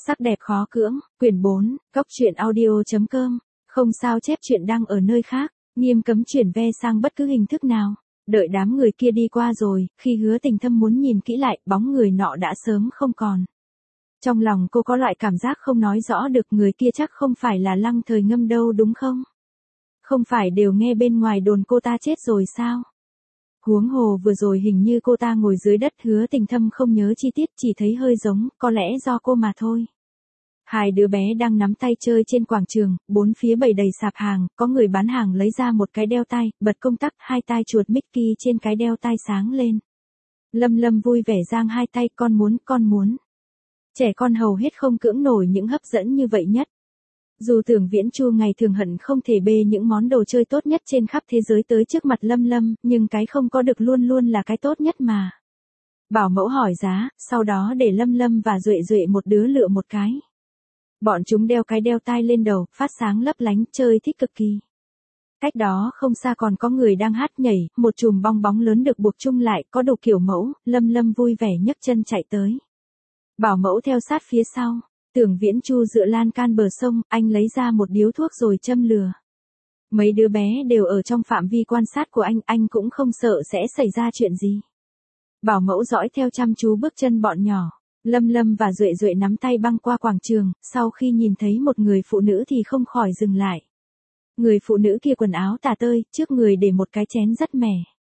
Sắc đẹp khó cưỡng, quyển 4, Cốc truyện audio.com, không sao chép chuyện đăng ở nơi khác, nghiêm cấm chuyển ve sang bất cứ hình thức nào. Đợi đám người kia đi qua rồi, khi Hứa Tình Thâm muốn nhìn kỹ lại, bóng người nọ đã sớm không còn. Trong lòng cô có loại cảm giác không nói rõ được, người kia chắc không phải là Lăng Thời Ngâm đâu đúng không? Không phải đều nghe bên ngoài đồn cô ta chết rồi sao? Huống hồ vừa rồi hình như cô ta ngồi dưới đất, Hứa Tình Thâm không nhớ chi tiết, chỉ thấy hơi giống, có lẽ do cô mà thôi. Hai đứa bé đang nắm tay chơi trên quảng trường, bốn phía bày đầy sạp hàng, có người bán hàng lấy ra một cái đeo tay, bật công tắc, hai tai chuột Mickey trên cái đeo tay sáng lên. Lâm Lâm vui vẻ giang hai tay, con muốn. Trẻ con hầu hết không cưỡng nổi những hấp dẫn như vậy nhất. Dù Tưởng Viễn Chu ngày thường hận không thể bê những món đồ chơi tốt nhất trên khắp thế giới tới trước mặt Lâm Lâm, nhưng cái không có được luôn luôn là cái tốt nhất mà. Bảo mẫu hỏi giá, sau đó để Lâm Lâm và Duệ Duệ một đứa lựa một cái. Bọn chúng đeo cái đeo tai lên đầu, phát sáng lấp lánh, chơi thích cực kỳ. Cách đó không xa còn có người đang hát nhảy, một chùm bong bóng lớn được buộc chung lại, có đủ kiểu mẫu, Lâm Lâm vui vẻ nhấc chân chạy tới. Bảo mẫu theo sát phía sau. Tưởng Viễn Chu dựa lan can bờ sông, anh lấy ra một điếu thuốc rồi châm lửa. Mấy đứa bé đều ở trong phạm vi quan sát của anh cũng không sợ sẽ xảy ra chuyện gì. Bảo mẫu dõi theo chăm chú bước chân bọn nhỏ. Lâm Lâm và Duệ Duệ nắm tay băng qua quảng trường, sau khi nhìn thấy một người phụ nữ thì không khỏi dừng lại. Người phụ nữ kia quần áo tả tơi, trước người để một cái chén rất mẻ.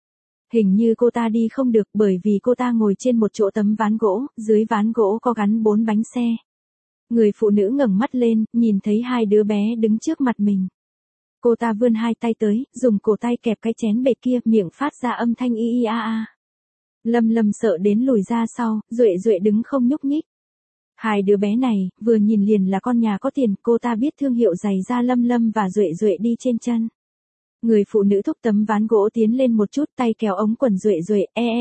Hình như cô ta đi không được bởi vì cô ta ngồi trên một chỗ tấm ván gỗ, dưới ván gỗ có gắn 4 bánh xe. Người phụ nữ ngẩng mắt lên, nhìn thấy hai đứa bé đứng trước mặt mình. Cô ta vươn hai tay tới, dùng cổ tay kẹp cái chén bệt kia, miệng phát ra âm thanh y y a a. Lâm Lâm sợ đến lùi ra sau, Duệ Duệ đứng không nhúc nhích. Hai đứa bé này, vừa nhìn liền là con nhà có tiền, cô ta biết thương hiệu giày da Lâm Lâm và Duệ Duệ đi trên chân. Người phụ nữ thúc tấm ván gỗ tiến lên một chút, tay kéo ống quần Duệ Duệ,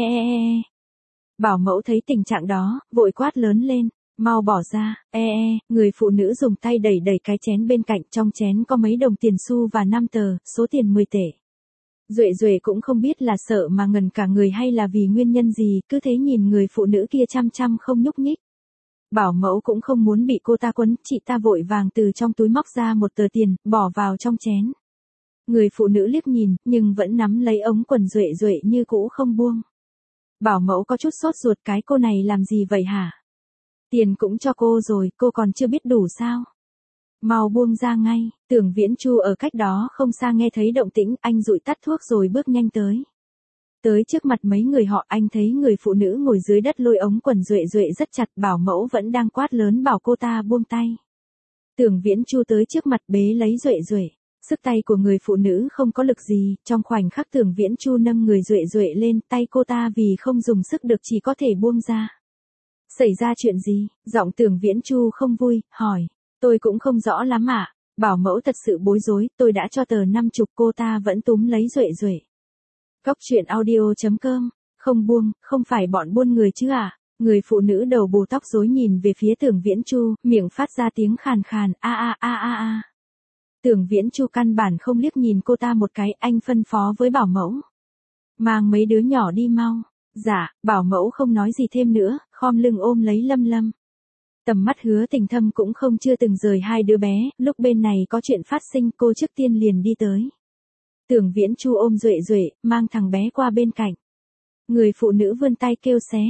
Bảo mẫu thấy tình trạng đó, vội quát lớn lên, mau bỏ ra, người phụ nữ dùng tay đẩy cái chén bên cạnh, trong chén có mấy đồng tiền xu và 5 tờ, số tiền 10 tệ. Duệ Duệ cũng không biết là sợ mà ngần cả người hay là vì nguyên nhân gì, cứ thế nhìn người phụ nữ kia chăm không nhúc nhích. Bảo mẫu cũng không muốn bị cô ta quấn, chị ta vội vàng từ trong túi móc ra một tờ tiền, bỏ vào trong chén. Người phụ nữ liếc nhìn, nhưng vẫn nắm lấy ống quần Duệ Duệ như cũ không buông. Bảo mẫu có chút sốt ruột, cái cô này làm gì vậy hả? Tiền cũng cho cô rồi, cô còn chưa biết đủ sao? Mau buông ra ngay. Tưởng Viễn Chu ở cách đó không xa nghe thấy động tĩnh, anh dụi tắt thuốc rồi bước nhanh tới. Tới trước mặt mấy người họ, anh thấy người phụ nữ ngồi dưới đất lôi ống quần Duệ Duệ rất chặt, bảo mẫu vẫn đang quát lớn bảo cô ta buông tay. Tưởng Viễn Chu tới trước mặt bế lấy Duệ Duệ. Sức tay của người phụ nữ không có lực gì, trong khoảnh khắc Tưởng Viễn Chu nâng người Duệ Duệ lên, tay cô ta vì không dùng sức được chỉ có thể buông ra. Xảy ra chuyện gì? Giọng Tưởng Viễn Chu không vui, hỏi. Tôi cũng không rõ lắm ạ. Bảo mẫu thật sự bối rối, tôi đã cho tờ 50, cô ta vẫn túm lấy Duệ Duệ. Cốc truyện audio.com, không buông, không phải bọn buôn người chứ à? Người phụ nữ đầu bù tóc rối nhìn về phía Tưởng Viễn Chu, miệng phát ra tiếng khàn khàn, a. Tưởng Viễn Chu căn bản không liếc nhìn cô ta một cái, anh phân phó với bảo mẫu. Mang mấy đứa nhỏ đi mau. Dạ, bảo mẫu không nói gì thêm nữa, khom lưng ôm lấy Lâm Lâm. Tầm mắt Hứa Tình Thâm cũng không chưa từng rời hai đứa bé, lúc bên này có chuyện phát sinh cô trước tiên liền đi tới. Tưởng Viễn Chu ôm Duệ Duệ, mang thằng bé qua bên cạnh. Người phụ nữ vươn tay kêu xé,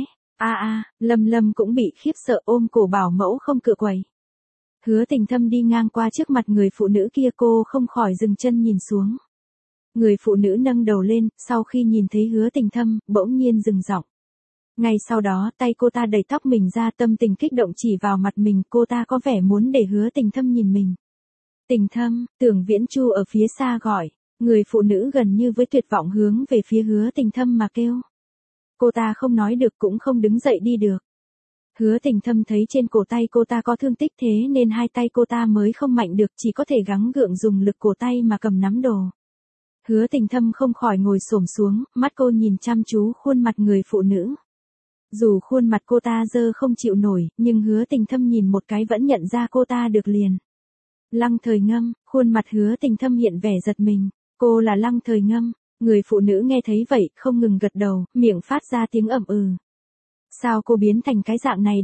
Lâm Lâm cũng bị khiếp sợ ôm cổ bảo mẫu không cựa quậy. Hứa Tình Thâm đi ngang qua trước mặt người phụ nữ kia, cô không khỏi dừng chân nhìn xuống. Người phụ nữ nâng đầu lên, sau khi nhìn thấy Hứa Tình Thâm, bỗng nhiên dừng giọng. Ngay sau đó, tay cô ta đẩy tóc mình ra, tâm tình kích động chỉ vào mặt mình, cô ta có vẻ muốn để Hứa Tình Thâm nhìn mình. Tình Thâm, Tưởng Viễn Chu ở phía xa gọi, người phụ nữ gần như với tuyệt vọng hướng về phía Hứa Tình Thâm mà kêu. Cô ta không nói được cũng không đứng dậy đi được. Hứa Tình Thâm thấy trên cổ tay cô ta có thương tích, thế nên hai tay cô ta mới không mạnh được, chỉ có thể gắng gượng dùng lực cổ tay mà cầm nắm đồ. Hứa Tình Thâm không khỏi ngồi xổm xuống, mắt cô nhìn chăm chú khuôn mặt người phụ nữ. Dù khuôn mặt cô ta dơ không chịu nổi, nhưng Hứa Tình Thâm nhìn một cái vẫn nhận ra cô ta được liền. Lăng Thời Ngâm, khuôn mặt Hứa Tình Thâm hiện vẻ giật mình. Cô là Lăng Thời Ngâm. Người phụ nữ nghe thấy vậy, không ngừng gật đầu, miệng phát ra tiếng ậm ừ. Sao cô biến thành cái dạng này được?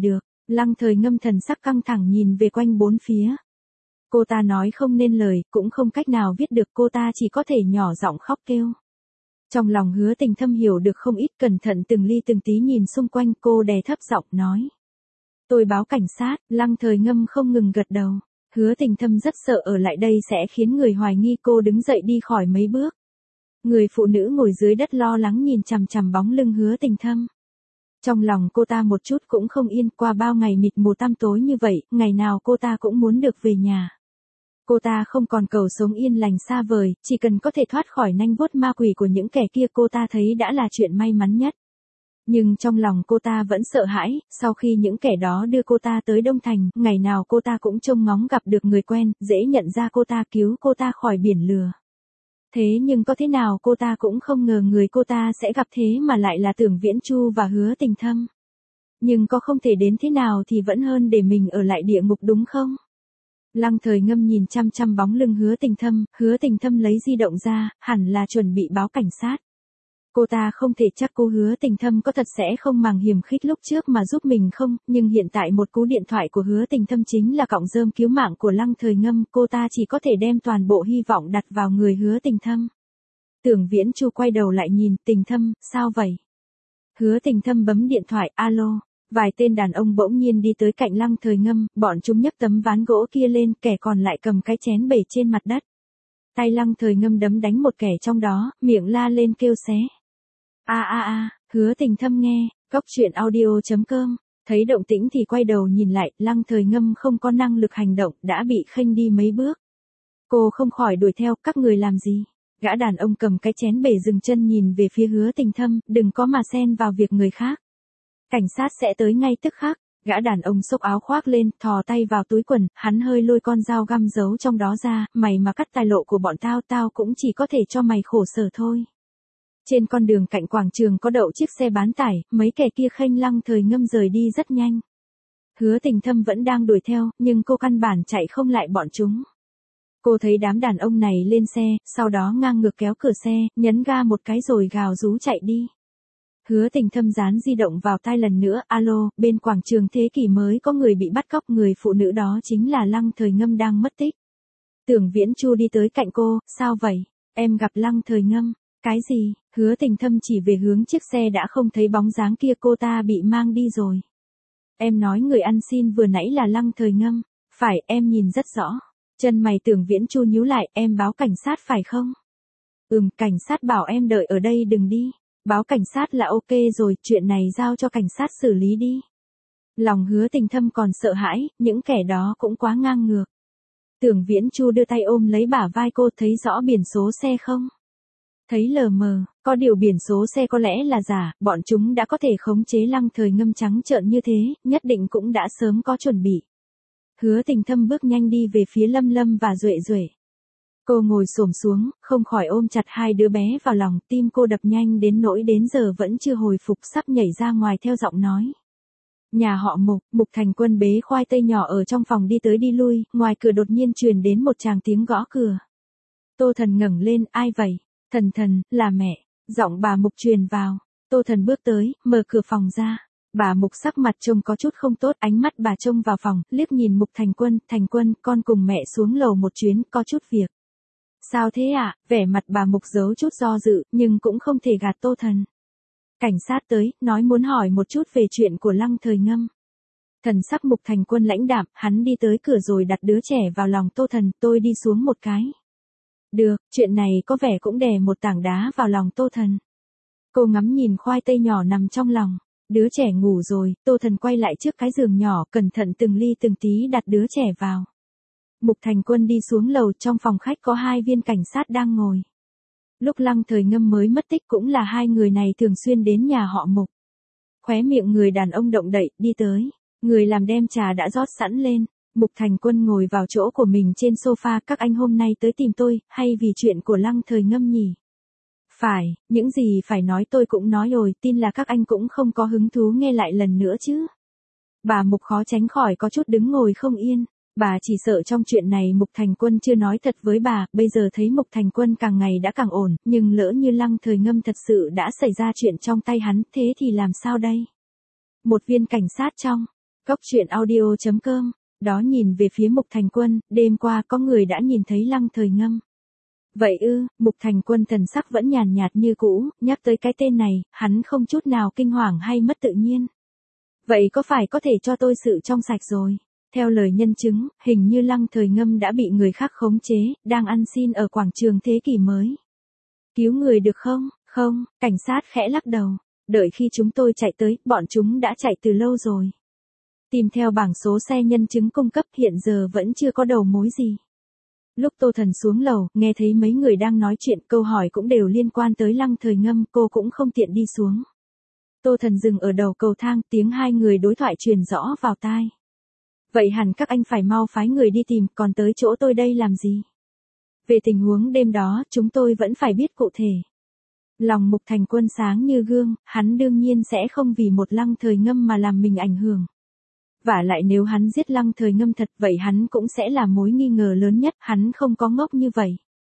Lăng Thời Ngâm thần sắc căng thẳng nhìn về quanh bốn phía. Cô ta nói không nên lời, cũng không cách nào viết được, cô ta chỉ có thể nhỏ giọng khóc kêu. Trong lòng Hứa Tình Thâm hiểu được không ít, cẩn thận từng ly từng tí nhìn xung quanh, cô đè thấp giọng nói. Tôi báo cảnh sát. Lăng Thời Ngâm không ngừng gật đầu. Hứa Tình Thâm rất sợ ở lại đây sẽ khiến người hoài nghi, cô đứng dậy đi khỏi mấy bước. Người phụ nữ ngồi dưới đất lo lắng nhìn chằm chằm bóng lưng Hứa Tình Thâm. Trong lòng cô ta một chút cũng không yên, qua bao ngày mịt mù tăm tối như vậy, ngày nào cô ta cũng muốn được về nhà. Cô ta không còn cầu sống yên lành xa vời, chỉ cần có thể thoát khỏi nanh vuốt ma quỷ của những kẻ kia, cô ta thấy đã là chuyện may mắn nhất. Nhưng trong lòng cô ta vẫn sợ hãi, sau khi những kẻ đó đưa cô ta tới Đông Thành, ngày nào cô ta cũng trông ngóng gặp được người quen, dễ nhận ra cô ta, cứu cô ta khỏi biển lừa. Thế nhưng có thế nào cô ta cũng không ngờ người cô ta sẽ gặp thế mà lại là Tưởng Viễn Chu và Hứa Tình Thâm. Nhưng có không thể đến thế nào thì vẫn hơn để mình ở lại địa ngục đúng không? Lăng Thời Ngâm nhìn chăm chăm bóng lưng Hứa Tình Thâm lấy di động ra, hẳn là chuẩn bị báo cảnh sát. Cô ta không thể chắc cô Hứa Tình Thâm có thật sẽ không màng hiểm khích lúc trước mà giúp mình không, nhưng hiện tại một cú điện thoại của Hứa Tình Thâm chính là cọng rơm cứu mạng của Lăng Thời Ngâm, cô ta chỉ có thể đem toàn bộ hy vọng đặt vào người Hứa Tình Thâm. Tưởng Viễn Chu quay đầu lại nhìn, Tình Thâm, sao vậy? Hứa Tình Thâm bấm điện thoại, alo. Vài tên đàn ông bỗng nhiên đi tới cạnh Lăng Thời Ngâm, bọn chúng nhấc tấm ván gỗ kia lên, kẻ còn lại cầm cái chén bể trên mặt đất. Tay Lăng Thời Ngâm đấm đánh một kẻ trong đó, miệng la lên kêu xé. Hứa Tình Thâm nghe, Cốc Truyện Audio.com, thấy động tĩnh thì quay đầu nhìn lại, Lăng Thời Ngâm không có năng lực hành động, đã bị khênh đi mấy bước. Cô không khỏi đuổi theo, các người làm gì? Gã đàn ông cầm cái chén bể dừng chân nhìn về phía Hứa Tình Thâm, đừng có mà xen vào việc người khác. Cảnh sát sẽ tới ngay tức khắc. Gã đàn ông xốc áo khoác lên, thò tay vào túi quần, hắn hơi lôi con dao găm giấu trong đó ra, mày mà cắt tài lộ của bọn tao cũng chỉ có thể cho mày khổ sở thôi. Trên con đường cạnh quảng trường có đậu chiếc xe bán tải, mấy kẻ kia khênh Lăng Thời Ngâm rời đi rất nhanh. Hứa Tình Thâm vẫn đang đuổi theo, nhưng cô căn bản chạy không lại bọn chúng. Cô thấy đám đàn ông này lên xe, sau đó ngang ngược kéo cửa xe, nhấn ga một cái rồi gào rú chạy đi. Hứa Tình Thâm dán di động vào tai lần nữa, alo, bên quảng trường Thế Kỷ mới có người bị bắt cóc, người phụ nữ đó chính là Lăng Thời Ngâm đang mất tích. Tưởng Viễn Chu đi tới cạnh cô, sao vậy? Em gặp Lăng Thời Ngâm. Cái gì? Hứa Tình Thâm chỉ về hướng chiếc xe đã không thấy bóng dáng kia, cô ta bị mang đi rồi. Em nói người ăn xin vừa nãy là Lăng Thời Ngâm. Phải, em nhìn rất rõ. Chân mày Tưởng Viễn Chu nhíu lại, em báo cảnh sát phải không? Cảnh sát bảo em đợi ở đây đừng đi. Báo cảnh sát là ok rồi, chuyện này giao cho cảnh sát xử lý đi. Lòng Hứa Tình Thâm còn sợ hãi, những kẻ đó cũng quá ngang ngược. Tưởng Viễn Chu đưa tay ôm lấy bả vai cô, thấy rõ biển số xe không? Thấy lờ mờ, có điều biển số xe có lẽ là giả, bọn chúng đã có thể khống chế Lăng Thời Ngâm trắng trợn như thế, nhất định cũng đã sớm có chuẩn bị. Hứa Tình Thâm bước nhanh đi về phía Lâm Lâm và Duệ Duệ. Cô ngồi xổm xuống, không khỏi ôm chặt hai đứa bé vào lòng, tim cô đập nhanh đến nỗi đến giờ vẫn chưa hồi phục, sắp nhảy ra ngoài theo giọng nói. Nhà họ Mục Thành Quân bế khoai tây nhỏ ở trong phòng đi tới đi lui, ngoài cửa đột nhiên truyền đến một tràng tiếng gõ cửa. Tô Thần ngẩng lên, ai vậy? Thần, là mẹ. Giọng bà Mục truyền vào. Tô Thần bước tới, mở cửa phòng ra. Bà Mục sắc mặt trông có chút không tốt, ánh mắt bà trông vào phòng, liếc nhìn Mục Thành Quân, con cùng mẹ xuống lầu một chuyến, có chút việc. Sao thế ạ? Vẻ mặt bà Mục giấu chút do dự, nhưng cũng không thể gạt Tô Thần. Cảnh sát tới, nói muốn hỏi một chút về chuyện của Lăng Thời Ngâm. Thần sắc Mục Thành Quân lãnh đạm, hắn đi tới cửa rồi đặt đứa trẻ vào lòng Tô Thần, tôi đi xuống một cái. Được, chuyện này có vẻ cũng đè một tảng đá vào lòng Tô Thần. Cô ngắm nhìn khoai tây nhỏ nằm trong lòng. Đứa trẻ ngủ rồi, Tô Thần quay lại trước cái giường nhỏ, cẩn thận từng ly từng tí đặt đứa trẻ vào. Mục Thành Quân đi xuống lầu, trong phòng khách có hai viên cảnh sát đang ngồi. Lúc Lăng Thời Ngâm mới mất tích cũng là hai người này thường xuyên đến nhà họ Mục. Khóe miệng người đàn ông động đậy, đi tới. Người làm đem trà đã rót sẵn lên. Mục Thành Quân ngồi vào chỗ của mình trên sofa, các anh hôm nay tới tìm tôi, hay vì chuyện của Lăng Thời Ngâm nhỉ? Phải, những gì phải nói tôi cũng nói rồi, tin là các anh cũng không có hứng thú nghe lại lần nữa chứ. Bà Mục khó tránh khỏi có chút đứng ngồi không yên. Bà chỉ sợ trong chuyện này Mục Thành Quân chưa nói thật với bà, bây giờ thấy Mục Thành Quân càng ngày đã càng ổn, nhưng lỡ như Lăng Thời Ngâm thật sự đã xảy ra chuyện trong tay hắn, thế thì làm sao đây? Một viên cảnh sát trong Cóc truyện audio.com, đó nhìn về phía Mục Thành Quân, đêm qua có người đã nhìn thấy Lăng Thời Ngâm. Vậy ư, Mục Thành Quân thần sắc vẫn nhàn nhạt như cũ, nhắc tới cái tên này, hắn không chút nào kinh hoàng hay mất tự nhiên. Vậy có phải có thể cho tôi sự trong sạch rồi? Theo lời nhân chứng, hình như Lăng Thời Ngâm đã bị người khác khống chế, đang ăn xin ở quảng trường Thế Kỷ mới. Cứu người được không? Không, cảnh sát khẽ lắc đầu. Đợi khi chúng tôi chạy tới, bọn chúng đã chạy từ lâu rồi. Tìm theo bảng số xe nhân chứng cung cấp hiện giờ vẫn chưa có đầu mối gì. Lúc Tô Thần xuống lầu, nghe thấy mấy người đang nói chuyện, câu hỏi cũng đều liên quan tới Lăng Thời Ngâm, cô cũng không tiện đi xuống. Tô Thần dừng ở đầu cầu thang, tiếng hai người đối thoại truyền rõ vào tai. Vậy hẳn các anh phải mau phái người đi tìm, còn tới chỗ tôi đây làm gì? Về tình huống đêm đó, chúng tôi vẫn phải biết cụ thể. Lòng Mục Thành Quân sáng như gương, hắn đương nhiên sẽ không vì một Lăng Thời Ngâm mà làm mình ảnh hưởng. Vả lại nếu hắn giết Lăng Thời Ngâm thật, vậy hắn cũng sẽ là mối nghi ngờ lớn nhất, hắn không có ngốc như vậy.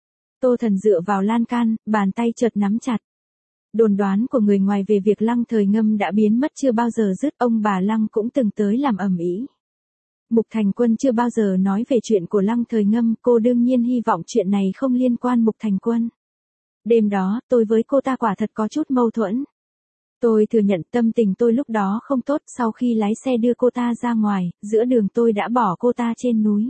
Tô Thần dựa vào lan can, bàn tay chợt nắm chặt. Đồn đoán của người ngoài về việc Lăng Thời Ngâm đã biến mất chưa bao giờ dứt, ông bà Lăng cũng từng tới làm ầm ĩ. Mục Thành Quân chưa bao giờ nói về chuyện của Lăng Thời Ngâm, cô đương nhiên hy vọng chuyện này không liên quan Mục Thành Quân. Đêm đó, tôi với cô ta quả thật có chút mâu thuẫn. Tôi thừa nhận tâm tình tôi lúc đó không tốt, sau khi lái xe đưa cô ta ra ngoài, giữa đường tôi đã bỏ cô ta trên núi.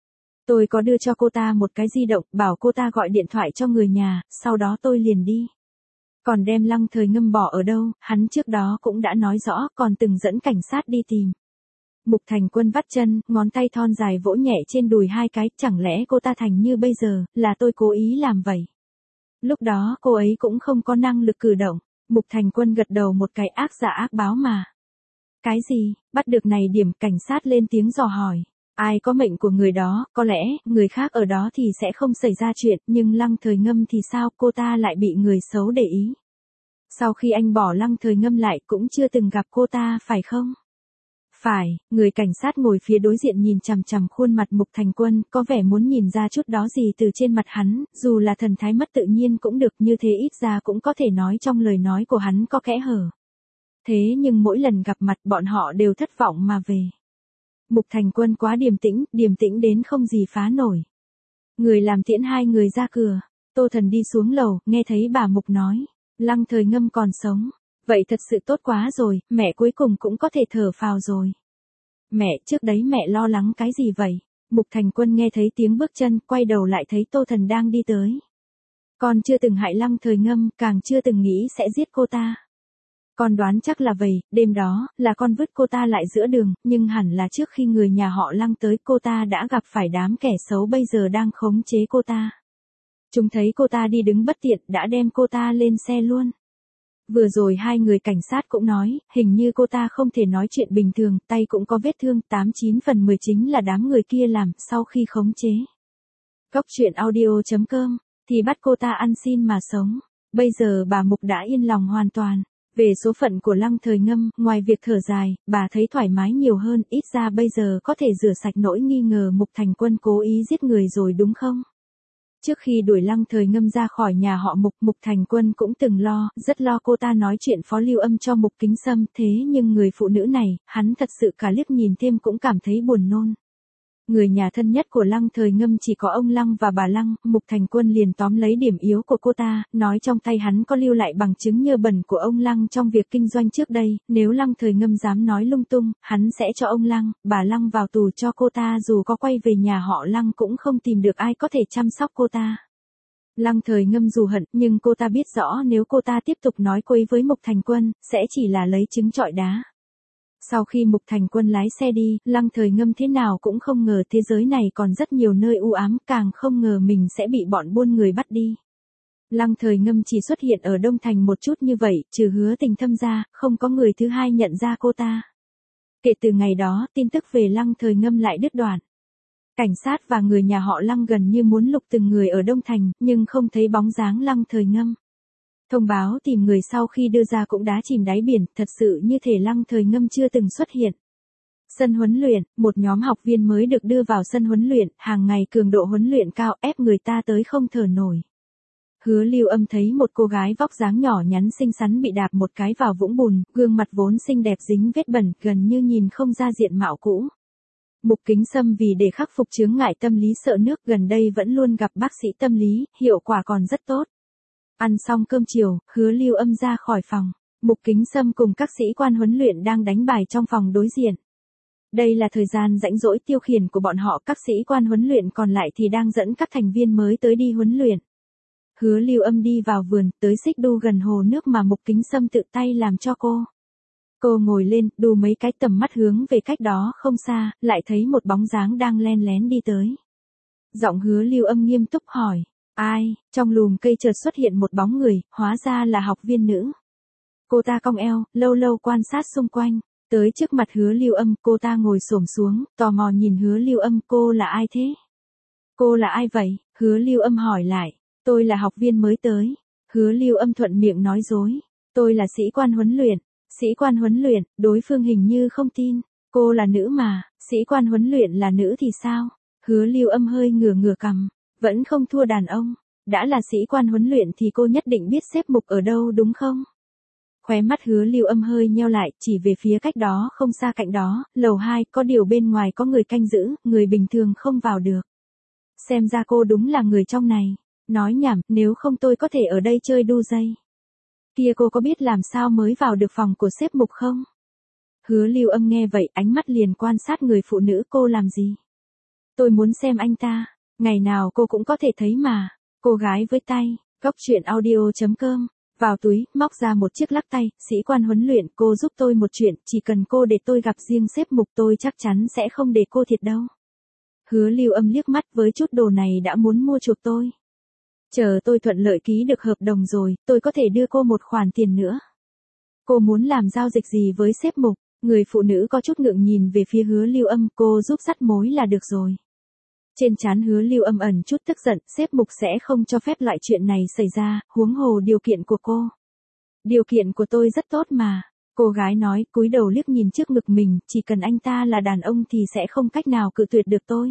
Tôi có đưa cho cô ta một cái di động, bảo cô ta gọi điện thoại cho người nhà, sau đó tôi liền đi. Còn đem Lăng Thời Ngâm bỏ ở đâu, hắn trước đó cũng đã nói rõ, còn từng dẫn cảnh sát đi tìm. Mục Thành Quân vắt chân, ngón tay thon dài vỗ nhẹ trên đùi hai cái, chẳng lẽ cô ta thành như bây giờ, là tôi cố ý làm vậy. Lúc đó cô ấy cũng không có năng lực cử động. Mục Thành Quân gật đầu một cái, ác giả ác báo mà. Cái gì? Bắt được này điểm, cảnh sát lên tiếng dò hỏi. Ai có mệnh của người đó, có lẽ, người khác ở đó thì sẽ không xảy ra chuyện, nhưng Lăng Thời Ngâm thì sao, cô ta lại bị người xấu để ý. Sau khi anh bỏ Lăng Thời Ngâm lại cũng chưa từng gặp cô ta, phải không? Phải, người cảnh sát ngồi phía đối diện nhìn chằm chằm khuôn mặt Mục Thành Quân, có vẻ muốn nhìn ra chút đó gì từ trên mặt hắn, dù là thần thái mất tự nhiên cũng được, như thế ít ra cũng có thể nói trong lời nói của hắn có kẽ hở. Thế nhưng mỗi lần gặp mặt bọn họ đều thất vọng mà về. Mục Thành Quân quá điềm tĩnh đến không gì phá nổi. Người làm tiễn hai người ra cửa, Tô Thần đi xuống lầu, nghe thấy bà Mục nói, Lăng Thời Ngâm còn sống. Vậy thật sự tốt quá rồi, mẹ cuối cùng cũng có thể thở phào rồi. Mẹ, trước đấy mẹ lo lắng cái gì vậy? Mục Thành Quân nghe thấy tiếng bước chân, quay đầu lại thấy Tô Thần đang đi tới. Con chưa từng hại Lăng Thời Ngâm, càng chưa từng nghĩ sẽ giết cô ta. Con đoán chắc là vậy, đêm đó, là con vứt cô ta lại giữa đường, nhưng hẳn là trước khi người nhà họ Lăng tới, cô ta đã gặp phải đám kẻ xấu bây giờ đang khống chế cô ta. Chúng thấy cô ta đi đứng bất tiện, đã đem cô ta lên xe luôn. Vừa rồi hai người cảnh sát cũng nói, hình như cô ta không thể nói chuyện bình thường, tay cũng có vết thương, 89 phần 10 chính là đám người kia làm, sau khi khống chế. Cóc truyện audio.com, thì bắt cô ta ăn xin mà sống. Bây giờ bà Mục đã yên lòng hoàn toàn. Về số phận của Lăng Thời Ngâm, ngoài việc thở dài, bà thấy thoải mái nhiều hơn, ít ra bây giờ có thể rửa sạch nỗi nghi ngờ Mục Thành Quân cố ý giết người rồi đúng không? Trước khi đuổi Lăng Thời Ngâm ra khỏi nhà họ Mục, Mục Thành Quân cũng từng lo, rất lo cô ta nói chuyện phó lưu âm cho Mục Kính Sâm, thế nhưng người phụ nữ này, hắn thật sự cả liếc nhìn thêm cũng cảm thấy buồn nôn. Người nhà thân nhất của Lăng Thời Ngâm chỉ có ông Lăng và bà Lăng, Mục Thành Quân liền tóm lấy điểm yếu của cô ta, nói trong tay hắn có lưu lại bằng chứng nhơ bẩn của ông Lăng trong việc kinh doanh trước đây, nếu Lăng Thời Ngâm dám nói lung tung, hắn sẽ cho ông Lăng, bà Lăng vào tù cho cô ta, dù có quay về nhà họ Lăng cũng không tìm được ai có thể chăm sóc cô ta. Lăng Thời Ngâm dù hận, nhưng cô ta biết rõ nếu cô ta tiếp tục nói quấy với Mục Thành Quân, sẽ chỉ là lấy trứng trọi đá. Sau khi Mục Thành Quân lái xe đi, Lăng Thời Ngâm thế nào cũng không ngờ thế giới này còn rất nhiều nơi u ám, càng không ngờ mình sẽ bị bọn buôn người bắt đi. Lăng Thời Ngâm chỉ xuất hiện ở Đông Thành một chút như vậy, trừ Hứa Tình Thâm ra, không có người thứ hai nhận ra cô ta. Kể từ ngày đó, tin tức về Lăng Thời Ngâm lại đứt đoạn. Cảnh sát và người nhà họ Lăng gần như muốn lục từng người ở Đông Thành, nhưng không thấy bóng dáng Lăng Thời Ngâm. Thông báo tìm người sau khi đưa ra cũng đá chìm đáy biển, thật sự như thể Lăng Thời Ngâm chưa từng xuất hiện. Sân huấn luyện, một nhóm học viên mới được đưa vào sân huấn luyện, hàng ngày cường độ huấn luyện cao ép người ta tới không thở nổi. Hứa Lưu Âm thấy một cô gái vóc dáng nhỏ nhắn xinh xắn bị đạp một cái vào vũng bùn, gương mặt vốn xinh đẹp dính vết bẩn, gần như nhìn không ra diện mạo cũ. Mục Kính Sâm vì để khắc phục chướng ngại tâm lý sợ nước gần đây vẫn luôn gặp bác sĩ tâm lý, hiệu quả còn rất tốt. Ăn xong cơm chiều, Hứa Lưu Âm ra khỏi phòng. Mục Kính Sâm cùng các sĩ quan huấn luyện đang đánh bài trong phòng đối diện. Đây là thời gian rảnh rỗi tiêu khiển của bọn họ, các sĩ quan huấn luyện còn lại thì đang dẫn các thành viên mới tới đi huấn luyện. Hứa Lưu Âm đi vào vườn, tới xích đu gần hồ nước mà Mục Kính Sâm tự tay làm cho cô. Cô ngồi lên, đu mấy cái, tầm mắt hướng về cách đó không xa, lại thấy một bóng dáng đang len lén đi tới. Giọng Hứa Lưu Âm nghiêm túc hỏi, ai? Trong lùm cây chợt xuất hiện một bóng người, hóa ra là học viên nữ. Cô ta cong eo, lâu lâu quan sát xung quanh, tới trước mặt Hứa Lưu Âm, cô ta ngồi xổm xuống, tò mò nhìn Hứa Lưu Âm, cô là ai thế? Cô là ai vậy? Hứa Lưu Âm hỏi lại, tôi là học viên mới tới. Hứa Lưu Âm thuận miệng nói dối, tôi là sĩ quan huấn luyện. Sĩ quan huấn luyện, đối phương hình như không tin, cô là nữ mà, sĩ quan huấn luyện là nữ thì sao? Hứa Lưu Âm hơi ngửa ngửa cằm, vẫn không thua đàn ông, đã là sĩ quan huấn luyện thì cô nhất định biết xếp mục ở đâu đúng không? Khóe mắt Hứa Lưu Âm hơi nheo lại, chỉ về phía cách đó không xa cạnh đó, lầu 2, có điều bên ngoài có người canh giữ, người bình thường không vào được. Xem ra cô đúng là người trong này, nói nhảm, nếu không tôi có thể ở đây chơi đu dây. Kia cô có biết làm sao mới vào được phòng của sếp Mục không? Hứa Lưu Âm nghe vậy, ánh mắt liền quan sát người phụ nữ, cô làm gì? Tôi muốn xem anh ta, ngày nào cô cũng có thể thấy mà. Cô gái với tay, góc truyện audio.com, vào túi, móc ra một chiếc lắc tay, sĩ quan huấn luyện, cô giúp tôi một chuyện, chỉ cần cô để tôi gặp riêng sếp Mục tôi chắc chắn sẽ không để cô thiệt đâu. Hứa Lưu Âm liếc mắt, với chút đồ này đã muốn mua chuộc tôi. Chờ tôi thuận lợi ký được hợp đồng rồi, tôi có thể đưa cô một khoản tiền nữa. Cô muốn làm giao dịch gì với sếp Mục? Người phụ nữ có chút ngượng nhìn về phía Hứa Lưu Âm, cô giúp dắt mối là được rồi. Trên trán Hứa Lưu Âm ẩn chút tức giận, sếp Mục sẽ không cho phép loại chuyện này xảy ra, huống hồ điều kiện của cô. Điều kiện của tôi rất tốt mà. Cô gái nói, cúi đầu liếc nhìn trước ngực mình, chỉ cần anh ta là đàn ông thì sẽ không cách nào cự tuyệt được tôi.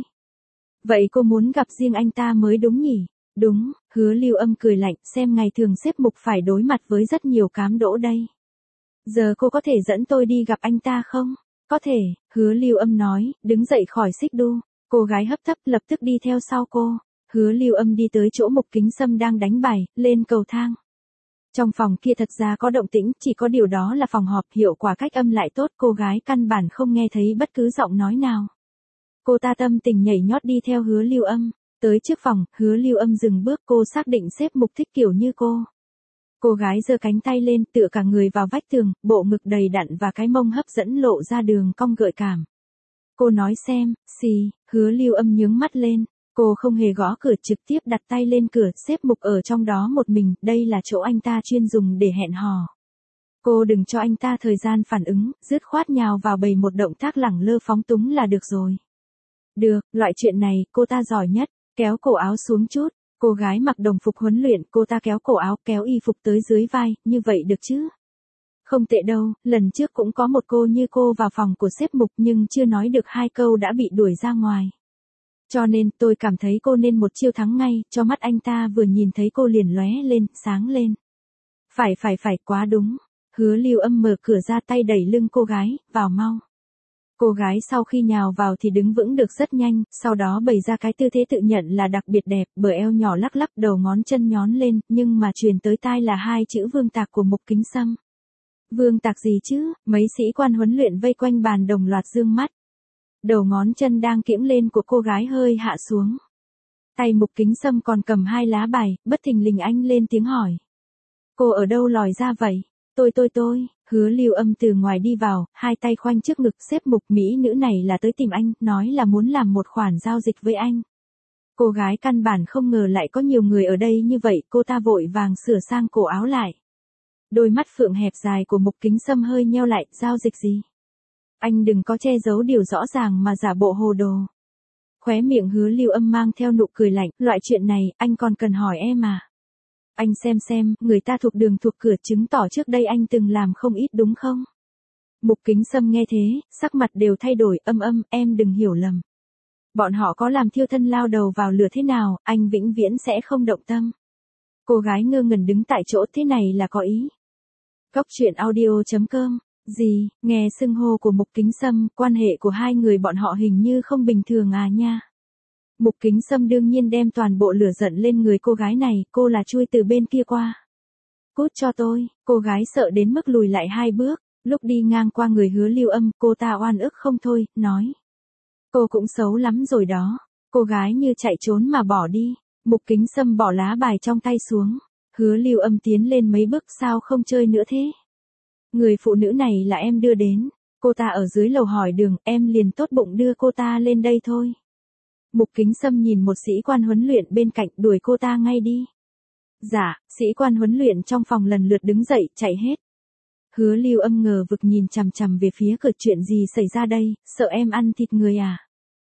Vậy cô muốn gặp riêng anh ta mới đúng nhỉ? Đúng, Hứa Lưu Âm cười lạnh, xem ngày thường sếp Mục phải đối mặt với rất nhiều cám dỗ đây. Giờ cô có thể dẫn tôi đi gặp anh ta không? Có thể, Hứa Lưu Âm nói, đứng dậy khỏi xích đu. Cô gái hấp tấp lập tức đi theo sau cô. Hứa Lưu Âm đi tới chỗ Mục Kính Sâm đang đánh bài, lên cầu thang. Trong phòng kia thật ra có động tĩnh, chỉ có điều đó là phòng họp, hiệu quả cách âm lại tốt, cô gái căn bản không nghe thấy bất cứ giọng nói nào. Cô ta tâm tình nhảy nhót đi theo Hứa Lưu Âm. Tới trước phòng, Hứa Lưu Âm dừng bước, cô xác định sếp Mục thích kiểu như cô. Cô gái giơ cánh tay lên, tựa cả người vào vách tường, bộ ngực đầy đặn và cái mông hấp dẫn lộ ra đường cong gợi cảm. Cô nói xem, xì, Hứa Lưu Âm nhướng mắt lên, cô không hề gõ cửa, trực tiếp đặt tay lên cửa, sếp Mục ở trong đó một mình, đây là chỗ anh ta chuyên dùng để hẹn hò. Cô đừng cho anh ta thời gian phản ứng, dứt khoát nhào vào bày một động tác lẳng lơ phóng túng là được rồi. Được, loại chuyện này, cô ta giỏi nhất. Kéo cổ áo xuống chút, cô gái mặc đồng phục huấn luyện, cô ta kéo cổ áo, kéo y phục tới dưới vai, như vậy được chứ? Không tệ đâu, lần trước cũng có một cô như cô vào phòng của sếp Mục nhưng chưa nói được 2 câu đã bị đuổi ra ngoài. Cho nên tôi cảm thấy cô nên một chiêu thắng ngay, cho mắt anh ta vừa nhìn thấy cô liền lóe lên, sáng lên. Phải, quá đúng. Hứa Lưu Âm mở cửa ra, tay đẩy lưng cô gái, vào mau. Cô gái sau khi nhào vào thì đứng vững được rất nhanh, sau đó bày ra cái tư thế tự nhận là đặc biệt đẹp, bờ eo nhỏ lắc lắc, đầu ngón chân nhón lên, nhưng mà truyền tới tai là 2 chữ Vương Tạc của Mục Kính Sâm. Vương Tạc gì chứ? Mấy sĩ quan huấn luyện vây quanh bàn đồng loạt dương mắt. Đầu ngón chân đang kiễng lên của cô gái hơi hạ xuống. Tay Mục Kính Sâm còn cầm 2 lá bài, bất thình lình anh lên tiếng hỏi. Cô ở đâu lòi ra vậy? Tôi, Hứa Lưu Âm từ ngoài đi vào, 2 tay khoanh trước ngực, sếp Mục, mỹ nữ này là tới tìm anh, nói là muốn làm một khoản giao dịch với anh. Cô gái căn bản không ngờ lại có nhiều người ở đây như vậy, cô ta vội vàng sửa sang cổ áo lại. Đôi mắt phượng hẹp dài của Mục Kính Sâm hơi nheo lại, giao dịch gì? Anh đừng có che giấu điều rõ ràng mà giả bộ hồ đồ. Khóe miệng Hứa Lưu Âm mang theo nụ cười lạnh, loại chuyện này, anh còn cần hỏi em à? Anh xem, người ta thuộc đường thuộc cửa, chứng tỏ trước đây anh từng làm không ít đúng không? Mục Kính Sâm nghe thế, sắc mặt đều thay đổi, em đừng hiểu lầm. Bọn họ có làm thiêu thân lao đầu vào lửa thế nào, anh vĩnh viễn sẽ không động tâm. Cô gái ngơ ngẩn đứng tại chỗ, thế này là có ý. Cóc truyện audio.com. Gì, nghe xưng hô của Mục Kính Sâm, quan hệ của hai người bọn họ hình như không bình thường à nha. Mục Kính Sâm đương nhiên đem toàn bộ lửa giận lên người cô gái này, cô là chui từ bên kia qua. Cút cho tôi, cô gái sợ đến mức lùi lại 2 bước, lúc đi ngang qua người Hứa Lưu Âm, cô ta oan ức không thôi, nói. Cô cũng xấu lắm rồi đó, cô gái như chạy trốn mà bỏ đi. Mục Kính Sâm bỏ lá bài trong tay xuống, Hứa Lưu Âm tiến lên mấy bước, sao không chơi nữa thế? Người phụ nữ này là em đưa đến, cô ta ở dưới lầu hỏi đường, em liền tốt bụng đưa cô ta lên đây thôi. Mục Kính Sâm nhìn một sĩ quan huấn luyện bên cạnh, đuổi cô ta ngay đi. Dạ, sĩ quan huấn luyện trong phòng lần lượt đứng dậy, chạy hết. Hứa Lưu Âm ngờ vực nhìn chằm chằm về phía cửa, chuyện gì xảy ra đây, sợ em ăn thịt người à?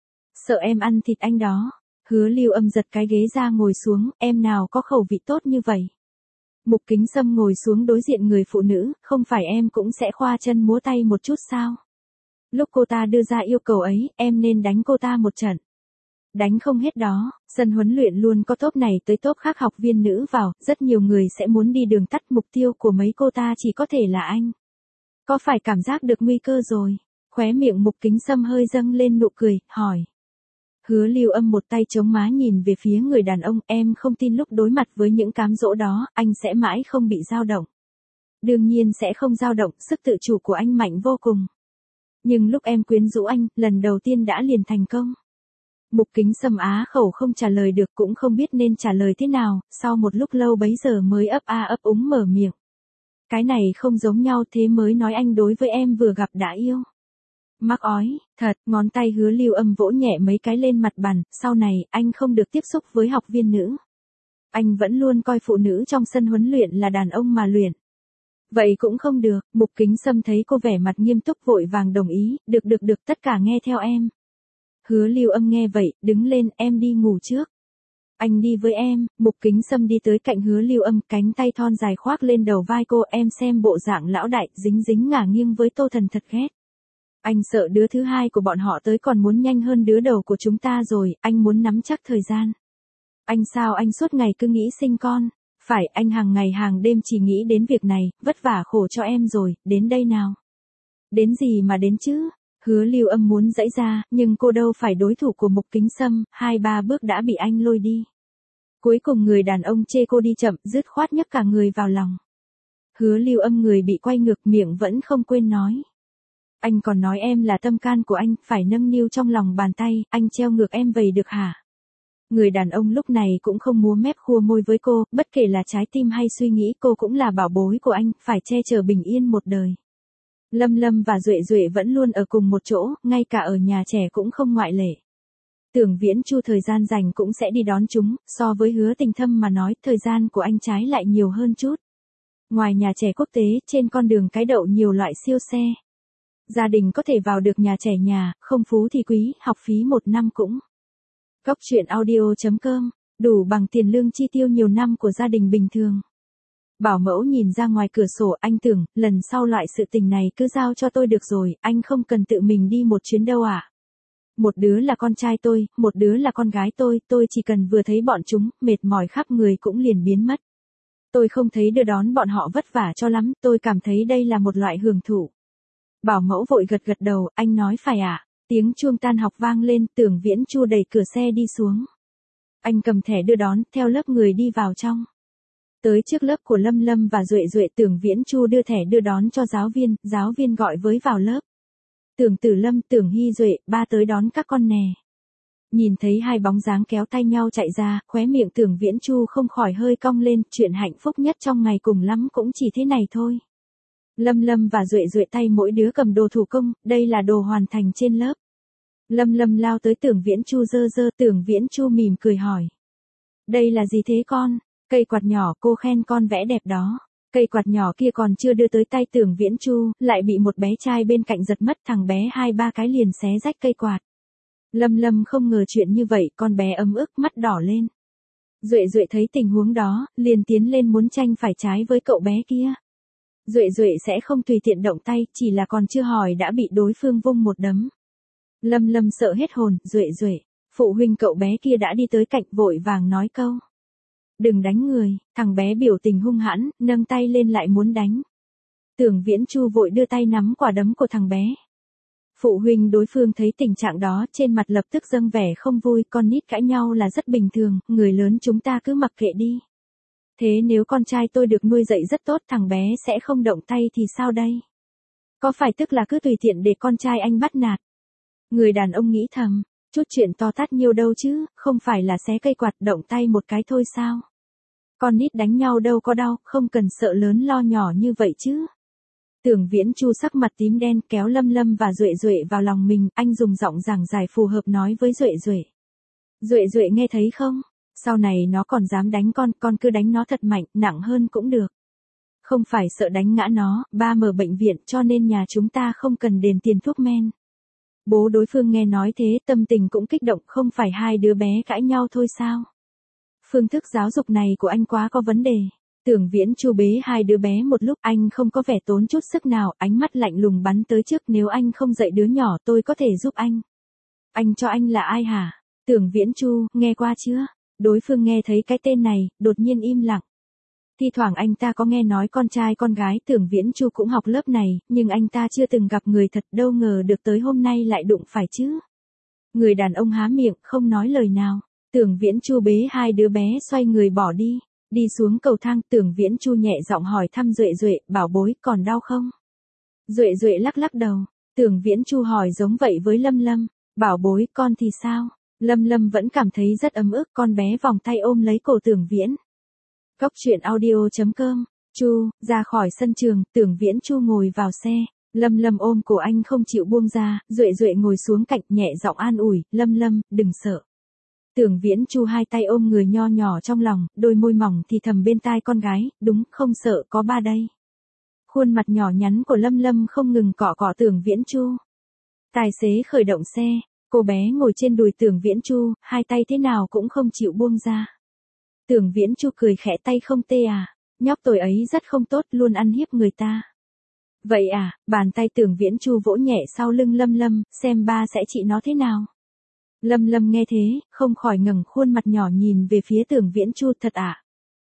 Sợ em ăn thịt anh đó. Hứa Lưu Âm giật cái ghế ra ngồi xuống, em nào có khẩu vị tốt như vậy. Mục Kính Sâm ngồi xuống đối diện người phụ nữ, không phải em cũng sẽ khoa chân múa tay một chút sao? Lúc cô ta đưa ra yêu cầu ấy, em nên đánh cô ta một trận. Đánh không hết đó, sân huấn luyện luôn có tốp này tới tốp khác học viên nữ vào, rất nhiều người sẽ muốn đi đường tắt, mục tiêu của mấy cô ta chỉ có thể là anh. Có phải cảm giác được nguy cơ rồi? Khóe miệng Mục Kính Sâm hơi dâng lên nụ cười, hỏi. Hứa Lưu Âm một tay chống má nhìn về phía người đàn ông, em không tin lúc đối mặt với những cám dỗ đó, anh sẽ mãi không bị dao động. Đương nhiên sẽ không dao động, sức tự chủ của anh mạnh vô cùng. Nhưng lúc em quyến rũ anh, lần đầu tiên đã liền thành công. Mục Kính Sâm á khẩu không trả lời được, cũng không biết nên trả lời thế nào, sau một lúc lâu bấy giờ mới ấp a ấp úng mở miệng. Cái này không giống nhau, thế mới nói anh đối với em vừa gặp đã yêu. Mắc ói, thật, ngón tay Hứa Lưu Âm vỗ nhẹ mấy cái lên mặt bàn, sau này, anh không được tiếp xúc với học viên nữ. Anh vẫn luôn coi phụ nữ trong sân huấn luyện là đàn ông mà luyện. Vậy cũng không được, Mục Kính Sâm thấy cô vẻ mặt nghiêm túc vội vàng đồng ý, được, tất cả nghe theo em. Hứa Lưu Âm nghe vậy, đứng lên, em đi ngủ trước. Anh đi với em. Mục Kính Sâm đi tới cạnh Hứa Lưu Âm, cánh tay thon dài khoác lên đầu vai cô, em xem bộ dạng lão đại, dính ngả nghiêng với Tô Thần thật ghét. Anh sợ đứa thứ hai của bọn họ tới còn muốn nhanh hơn đứa đầu của chúng ta rồi, anh muốn nắm chắc thời gian. Anh sao anh suốt ngày cứ nghĩ sinh con? Phải, anh hàng ngày hàng đêm chỉ nghĩ đến việc này, vất vả khổ cho em rồi, đến đây nào. Đến gì mà đến chứ? Hứa Lưu Âm muốn giãy ra, nhưng cô đâu phải đối thủ của Mục Kính Sâm, 2-3 bước đã bị anh lôi đi. Cuối cùng người đàn ông chê cô đi chậm, dứt khoát nhấc cả người vào lòng. Hứa Lưu Âm người bị quay ngược, miệng vẫn không quên nói. Anh còn nói em là tâm can của anh, phải nâng niu trong lòng bàn tay, anh treo ngược em vậy được hả? Người đàn ông lúc này cũng không múa mép khua môi với cô, bất kể là trái tim hay suy nghĩ, cô cũng là bảo bối của anh, phải che chở bình yên một đời. Lâm và Duệ vẫn luôn ở cùng một chỗ, ngay cả ở nhà trẻ cũng không ngoại lệ. Tưởng Viễn Chu thời gian rảnh cũng sẽ đi đón chúng, so với Hứa Tình Thâm mà nói, thời gian của anh trái lại nhiều hơn chút. Ngoài nhà trẻ quốc tế, trên con đường cái đậu nhiều loại siêu xe. Gia đình có thể vào được nhà trẻ nhà, không phú thì quý, học phí 1 năm cũng. Cóc truyện audio.com, đủ bằng tiền lương chi tiêu nhiều năm của gia đình bình thường. Bảo mẫu nhìn ra ngoài cửa sổ, anh tưởng, lần sau loại sự tình này cứ giao cho tôi được rồi, anh không cần tự mình đi một chuyến đâu à. Một đứa là con trai tôi, một đứa là con gái tôi chỉ cần vừa thấy bọn chúng, mệt mỏi khắp người cũng liền biến mất. Tôi không thấy đưa đón bọn họ vất vả cho lắm, tôi cảm thấy đây là một loại hưởng thụ. Bảo mẫu vội gật đầu, anh nói phải à? Tiếng chuông tan học vang lên, Tưởng Viễn Chu đẩy cửa xe đi xuống. Anh cầm thẻ đưa đón, theo lớp người đi vào trong. Tới trước lớp của Lâm và Duệ, Tưởng Viễn Chu đưa thẻ đưa đón cho giáo viên gọi với vào lớp. Tưởng Tử Lâm, Tưởng Hy Duệ, ba tới đón các con nè. Nhìn thấy hai bóng dáng kéo tay nhau chạy ra, khóe miệng Tưởng Viễn Chu không khỏi hơi cong lên, chuyện hạnh phúc nhất trong ngày cùng lắm cũng chỉ thế này thôi. Lâm và Duệ tay mỗi đứa cầm đồ thủ công, đây là đồ hoàn thành trên lớp. Lâm lao tới Tưởng Viễn Chu dơ, Tưởng Viễn Chu mỉm cười hỏi. Đây là gì thế con? Cây quạt nhỏ, cô khen con vẽ đẹp đó. Cây quạt nhỏ kia còn chưa đưa tới tay Tưởng Viễn Chu, lại bị một bé trai bên cạnh giật mất, thằng bé 2-3 cái liền xé rách cây quạt. Lâm không ngờ chuyện như vậy, con bé ấm ức mắt đỏ lên. Duệ thấy tình huống đó, liền tiến lên muốn tranh phải trái với cậu bé kia. Duệ sẽ không tùy tiện động tay, chỉ là còn chưa hỏi đã bị đối phương vung một đấm. Lâm sợ hết hồn, Duệ, phụ huynh cậu bé kia đã đi tới cạnh vội vàng nói câu. Đừng đánh người, thằng bé biểu tình hung hãn, nâng tay lên lại muốn đánh. Tưởng Viễn Chu vội đưa tay nắm quả đấm của thằng bé. Phụ huynh đối phương thấy tình trạng đó trên mặt lập tức dâng vẻ không vui, con nít cãi nhau là rất bình thường, người lớn chúng ta cứ mặc kệ đi. Thế nếu con trai tôi được nuôi dạy rất tốt thằng bé sẽ không động tay thì sao đây? Có phải tức là cứ tùy tiện để con trai anh bắt nạt? Người đàn ông nghĩ thầm, chút chuyện to tát nhiêu đâu chứ, không phải là xé cây quạt động tay một cái thôi sao? Con nít đánh nhau đâu có đau, không cần sợ lớn lo nhỏ như vậy chứ. Tưởng Viễn Chu sắc mặt tím đen kéo Lâm Lâm và Duệ Duệ vào lòng mình, anh dùng giọng giảng giải phù hợp nói với Duệ Duệ. Duệ Duệ nghe thấy không? Sau này nó còn dám đánh con cứ đánh nó thật mạnh, nặng hơn cũng được. Không phải sợ đánh ngã nó, ba mở bệnh viện cho nên nhà chúng ta không cần đền tiền thuốc men. Bố đối phương nghe nói thế tâm tình cũng kích động, không phải hai đứa bé cãi nhau thôi sao? Phương thức giáo dục này của anh quá có vấn đề. Tưởng Viễn Chu bế hai đứa bé một lúc, anh không có vẻ tốn chút sức nào, ánh mắt lạnh lùng bắn tới trước, nếu anh không dạy đứa nhỏ tôi có thể giúp anh. Anh cho anh là ai hả? Tưởng Viễn Chu, nghe qua chưa? Đối phương nghe thấy cái tên này, đột nhiên im lặng. Thi thoảng anh ta có nghe nói con trai con gái Tưởng Viễn Chu cũng học lớp này, nhưng anh ta chưa từng gặp người thật, đâu ngờ được tới hôm nay lại đụng phải chứ. Người đàn ông há miệng, không nói lời nào. Tưởng Viễn Chu bế hai đứa bé xoay người bỏ đi. Đi xuống cầu thang, Tưởng Viễn Chu nhẹ giọng hỏi thăm Duệ Duệ, bảo bối, còn đau không? Duệ Duệ lắc lắc đầu. Tưởng Viễn Chu hỏi giống vậy với Lâm Lâm, bảo bối, con thì sao? Lâm Lâm vẫn cảm thấy rất ấm ức, con bé vòng tay ôm lấy cổ Tưởng Viễn. Cốc truyện audio.com, Chu, ra khỏi sân trường, Tưởng Viễn Chu ngồi vào xe. Lâm Lâm ôm cổ anh không chịu buông ra, Duệ Duệ ngồi xuống cạnh nhẹ giọng an ủi, Lâm Lâm, đừng sợ. Tưởng Viễn Chu hai tay ôm người nho nhỏ trong lòng, đôi môi mỏng thì thầm bên tai con gái, đúng, không sợ, có ba đây. Khuôn mặt nhỏ nhắn của Lâm Lâm không ngừng cọ cọ Tưởng Viễn Chu. Tài xế khởi động xe, cô bé ngồi trên đùi Tưởng Viễn Chu, hai tay thế nào cũng không chịu buông ra. Tưởng Viễn Chu cười khẽ, tay không tê à, nhóc tôi ấy rất không tốt, luôn ăn hiếp người ta. Vậy à, bàn tay Tưởng Viễn Chu vỗ nhẹ sau lưng Lâm Lâm, xem ba sẽ trị nó thế nào. Lâm Lâm nghe thế, không khỏi ngẩng khuôn mặt nhỏ nhìn về phía Tưởng Viễn Chu, thật à?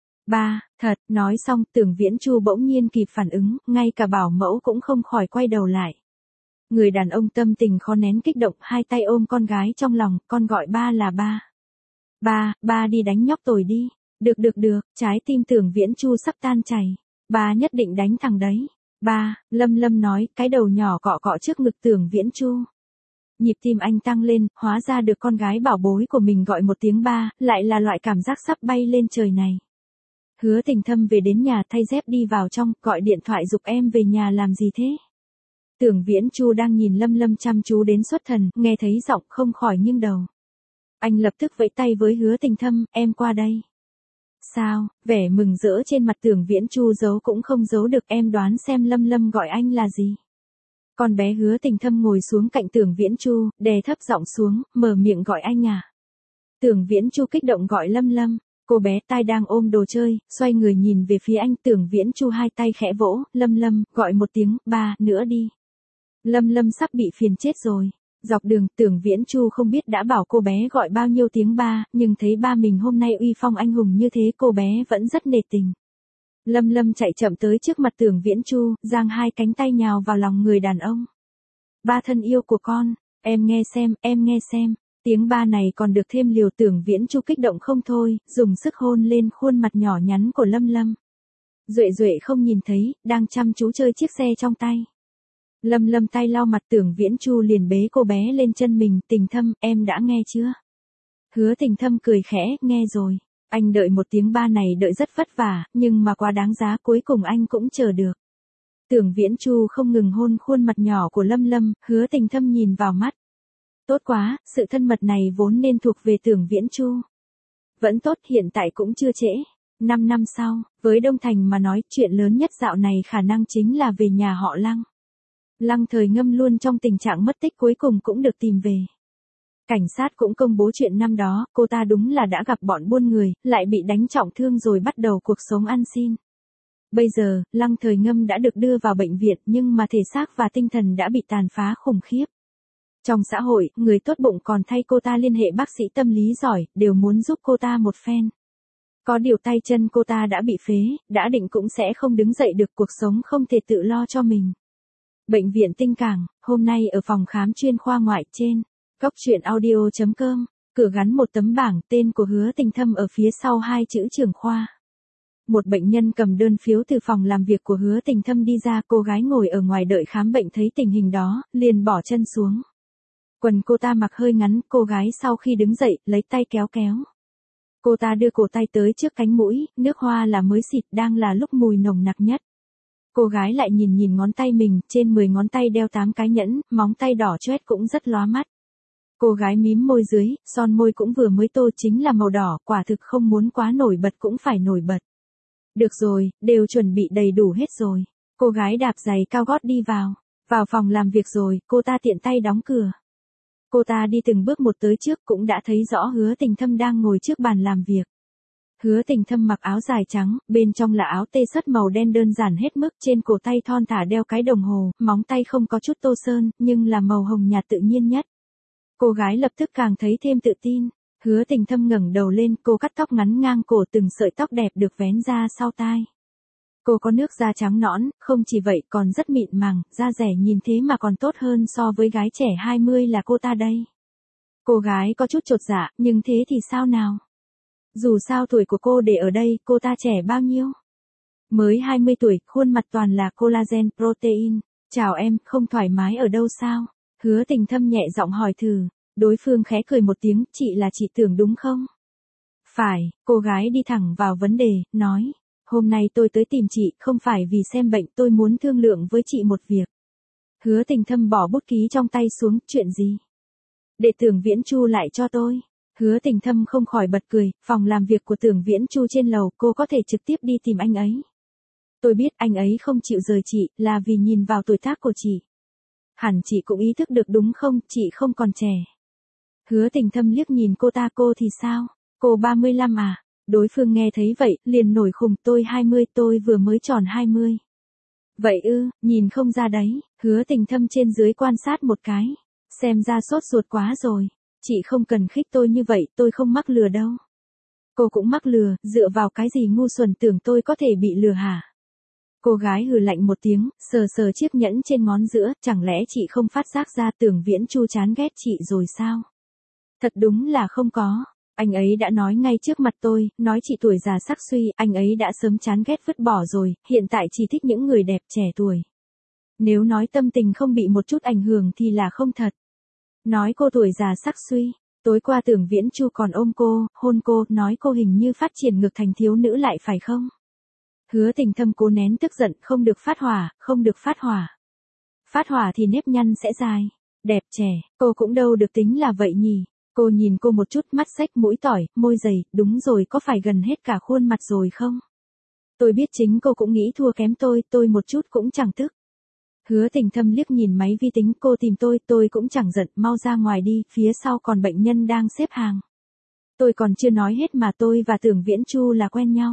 Ba, thật, nói xong Tưởng Viễn Chu bỗng nhiên kịp phản ứng, ngay cả bảo mẫu cũng không khỏi quay đầu lại. Người đàn ông tâm tình khó nén kích động, hai tay ôm con gái trong lòng, con gọi ba là ba. Ba đi đánh nhóc tồi đi. Được, trái tim Tưởng Viễn Chu sắp tan chảy. Ba nhất định đánh thằng đấy. Ba, Lâm Lâm nói, cái đầu nhỏ cọ cọ trước ngực Tưởng Viễn Chu. Nhịp tim anh tăng lên, hóa ra được con gái bảo bối của mình gọi một tiếng ba, lại là loại cảm giác sắp bay lên trời này. Hứa Tình Thâm về đến nhà thay dép đi vào trong, gọi điện thoại giục em về nhà làm gì thế? Tưởng Viễn Chu đang nhìn Lâm Lâm chăm chú đến xuất thần, nghe thấy giọng không khỏi nghiêng đầu. Anh lập tức vẫy tay với Hứa Tình Thâm, em qua đây. Sao, vẻ mừng rỡ trên mặt Tưởng Viễn Chu giấu cũng không giấu được, em đoán xem Lâm Lâm gọi anh là gì. Con bé Hứa Tình Thâm ngồi xuống cạnh Tưởng Viễn Chu, đè thấp giọng xuống, mở miệng gọi anh à. Tưởng Viễn Chu kích động gọi Lâm Lâm, cô bé tai đang ôm đồ chơi, xoay người nhìn về phía anh. Tưởng Viễn Chu hai tay khẽ vỗ, Lâm Lâm, gọi một tiếng, ba, nữa đi. Lâm Lâm sắp bị phiền chết rồi. Dọc đường, Tưởng Viễn Chu không biết đã bảo cô bé gọi bao nhiêu tiếng ba, nhưng thấy ba mình hôm nay uy phong anh hùng như thế cô bé vẫn rất nể tình. Lâm Lâm chạy chậm tới trước mặt Tưởng Viễn Chu, giang hai cánh tay nhào vào lòng người đàn ông. Ba thân yêu của con, em nghe xem, tiếng ba này còn được thêm liều. Tưởng Viễn Chu kích động không thôi, dùng sức hôn lên khuôn mặt nhỏ nhắn của Lâm Lâm. Duệ Duệ không nhìn thấy, đang chăm chú chơi chiếc xe trong tay. Lâm Lâm tay lau mặt, Tưởng Viễn Chu liền bế cô bé lên chân mình, Tình Thâm, em đã nghe chưa? Hứa Tình Thâm cười khẽ, nghe rồi. Anh đợi một tiếng ba này đợi rất vất vả, nhưng mà quá đáng giá, cuối cùng anh cũng chờ được. Tưởng Viễn Chu không ngừng hôn khuôn mặt nhỏ của Lâm Lâm, Hứa Tình Thâm nhìn vào mắt. Tốt quá, sự thân mật này vốn nên thuộc về Tưởng Viễn Chu. Vẫn tốt, hiện tại cũng chưa trễ. 5 năm sau, với Đông Thành mà nói, chuyện lớn nhất dạo này khả năng chính là về nhà họ Lăng. Lăng Thời Ngâm luôn trong tình trạng mất tích cuối cùng cũng được tìm về. Cảnh sát cũng công bố chuyện năm đó, cô ta đúng là đã gặp bọn buôn người, lại bị đánh trọng thương rồi bắt đầu cuộc sống ăn xin. Bây giờ, Lăng Thời Ngâm đã được đưa vào bệnh viện nhưng mà thể xác và tinh thần đã bị tàn phá khủng khiếp. Trong xã hội, người tốt bụng còn thay cô ta liên hệ bác sĩ tâm lý giỏi, đều muốn giúp cô ta một phen. Có điều tay chân cô ta đã bị phế, đã định cũng sẽ không đứng dậy được, cuộc sống không thể tự lo cho mình. Bệnh viện Tinh Cảng, hôm nay ở phòng khám chuyên khoa ngoại trên, goctruyện.audio.com, cửa gắn một tấm bảng tên của Hứa Tình Thâm ở phía sau hai chữ trưởng khoa. Một bệnh nhân cầm đơn phiếu từ phòng làm việc của Hứa Tình Thâm đi ra, cô gái ngồi ở ngoài đợi khám bệnh thấy tình hình đó, liền bỏ chân xuống. Quần cô ta mặc hơi ngắn, cô gái sau khi đứng dậy, lấy tay kéo kéo. Cô ta đưa cổ tay tới trước cánh mũi, nước hoa là mới xịt, đang là lúc mùi nồng nặc nhất. Cô gái lại nhìn nhìn ngón tay mình, trên 10 ngón tay đeo 8 cái nhẫn, móng tay đỏ chóét cũng rất lóa mắt. Cô gái mím môi dưới, son môi cũng vừa mới tô chính là màu đỏ, quả thực không muốn quá nổi bật cũng phải nổi bật. Được rồi, đều chuẩn bị đầy đủ hết rồi. Cô gái đạp giày cao gót đi vào. Vào phòng làm việc rồi, cô ta tiện tay đóng cửa. Cô ta đi từng bước một tới trước cũng đã thấy rõ Hứa Tình Thâm đang ngồi trước bàn làm việc. Hứa Tình Thâm mặc áo dài trắng, bên trong là áo tê sất màu đen đơn giản hết mức, trên cổ tay thon thả đeo cái đồng hồ, móng tay không có chút tô sơn, nhưng là màu hồng nhạt tự nhiên nhất. Cô gái lập tức càng thấy thêm tự tin. Hứa Tình Thâm ngẩng đầu lên, cô cắt tóc ngắn ngang cổ, từng sợi tóc đẹp được vén ra sau tai. Cô có nước da trắng nõn, không chỉ vậy còn rất mịn màng, da rẻ nhìn thế mà còn tốt hơn so với gái trẻ 20 là cô ta đây. Cô gái có chút chột dạ, nhưng thế thì sao nào? Dù sao tuổi của cô để ở đây, cô ta trẻ bao nhiêu? Mới 20 tuổi, khuôn mặt toàn là collagen protein. Chào em, không thoải mái ở đâu sao? Hứa Tình Thâm nhẹ giọng hỏi thử. Đối phương khẽ cười một tiếng, chị là chị Tưởng đúng không? Phải, cô gái đi thẳng vào vấn đề, nói. Hôm nay tôi tới tìm chị, không phải vì xem bệnh, tôi muốn thương lượng với chị một việc. Hứa Tình Thâm bỏ bút ký trong tay xuống, chuyện gì? Để Tưởng Viễn Chu lại cho tôi. Hứa Tình Thâm không khỏi bật cười, phòng làm việc của Tưởng Viễn Chu trên lầu, cô có thể trực tiếp đi tìm anh ấy. Tôi biết anh ấy không chịu rời chị, là vì nhìn vào tuổi tác của chị. Hẳn chị cũng ý thức được đúng không, chị không còn trẻ. Hứa Tình Thâm liếc nhìn cô ta, cô thì sao? Cô 35 à? Đối phương nghe thấy vậy, liền nổi khùng, tôi 20, tôi vừa mới tròn 20. Vậy ư, nhìn không ra đấy. Hứa Tình Thâm trên dưới quan sát một cái. Xem ra sốt ruột quá rồi. Chị không cần khích tôi như vậy, tôi không mắc lừa đâu. Cô cũng mắc lừa, dựa vào cái gì ngu xuẩn tưởng tôi có thể bị lừa hả? Cô gái hừ lạnh một tiếng, sờ sờ chiếc nhẫn trên ngón giữa, chẳng lẽ chị không phát giác ra Tưởng Viễn Chu chán ghét chị rồi sao? Thật đúng là không có. Anh ấy đã nói ngay trước mặt tôi, nói chị tuổi già sắc suy, anh ấy đã sớm chán ghét vứt bỏ rồi, hiện tại chỉ thích những người đẹp trẻ tuổi. Nếu nói tâm tình không bị một chút ảnh hưởng thì là không thật. Nói cô tuổi già sắc suy, tối qua Tưởng Viễn Chu còn ôm cô, hôn cô, nói cô hình như phát triển ngược thành thiếu nữ lại phải không? Hứa Tình Thâm cố nén tức giận, không được phát hỏa, không được phát hỏa. Phát hỏa thì nếp nhăn sẽ dài. Đẹp trẻ, cô cũng đâu được tính là vậy nhỉ. Cô nhìn cô một chút, mắt xách mũi tỏi, môi dày, đúng rồi, có phải gần hết cả khuôn mặt rồi không? Tôi biết chính cô cũng nghĩ thua kém tôi một chút cũng chẳng tức. Hứa Tình Thâm liếc nhìn máy vi tính, cô tìm tôi cũng chẳng giận, mau ra ngoài đi, phía sau còn bệnh nhân đang xếp hàng. Tôi còn chưa nói hết mà tôi và Tưởng Viễn Chu là quen nhau.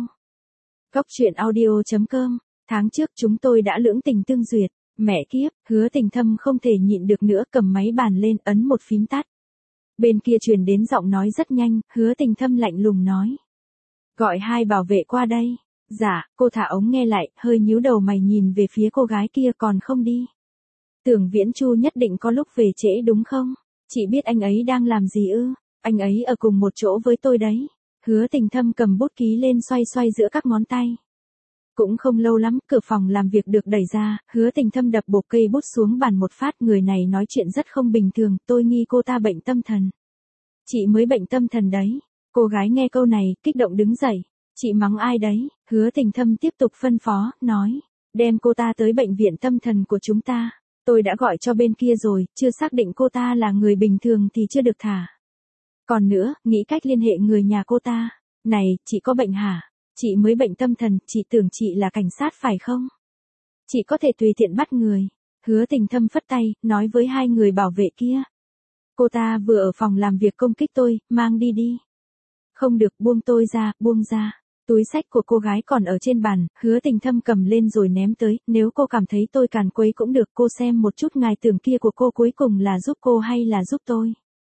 Goctruyện.audio.com, tháng trước chúng tôi đã lưỡng tình tương duyệt, mẹ kiếp, Hứa Tình Thâm không thể nhịn được nữa, cầm máy bàn lên, ấn một phím tắt. Bên kia truyền đến giọng nói rất nhanh, Hứa Tình Thâm lạnh lùng nói. Gọi hai bảo vệ qua đây. Dạ, cô thả ống nghe lại, hơi nhíu đầu mày nhìn về phía cô gái kia, còn không đi. Tưởng Viễn Chu nhất định có lúc về trễ đúng không? Chị biết anh ấy đang làm gì ư? Anh ấy ở cùng một chỗ với tôi đấy. Hứa Tình Thâm cầm bút ký lên xoay xoay giữa các ngón tay. Cũng không lâu lắm, cửa phòng làm việc được đẩy ra, Hứa Tình Thâm đập bột cây bút xuống bàn một phát, người này nói chuyện rất không bình thường, tôi nghi cô ta bệnh tâm thần. Chị mới bệnh tâm thần đấy. Cô gái nghe câu này, kích động đứng dậy. Chị mắng ai đấy? Hứa Tình Thâm tiếp tục phân phó, nói. Đem cô ta tới bệnh viện tâm thần của chúng ta. Tôi đã gọi cho bên kia rồi, chưa xác định cô ta là người bình thường thì chưa được thả. Còn nữa, nghĩ cách liên hệ người nhà cô ta. Này, chị có bệnh hả? Chị mới bệnh tâm thần, chị tưởng chị là cảnh sát phải không? Chị có thể tùy tiện bắt người. Hứa Tình Thâm phất tay, nói với hai người bảo vệ kia. Cô ta vừa ở phòng làm việc công kích tôi, mang đi đi. Không được, buông tôi ra, buông ra. Túi xách của cô gái còn ở trên bàn, Hứa Tình Thâm cầm lên rồi ném tới, nếu cô cảm thấy tôi càn quấy cũng được, cô xem một chút ngài tưởng kia của cô cuối cùng là giúp cô hay là giúp tôi.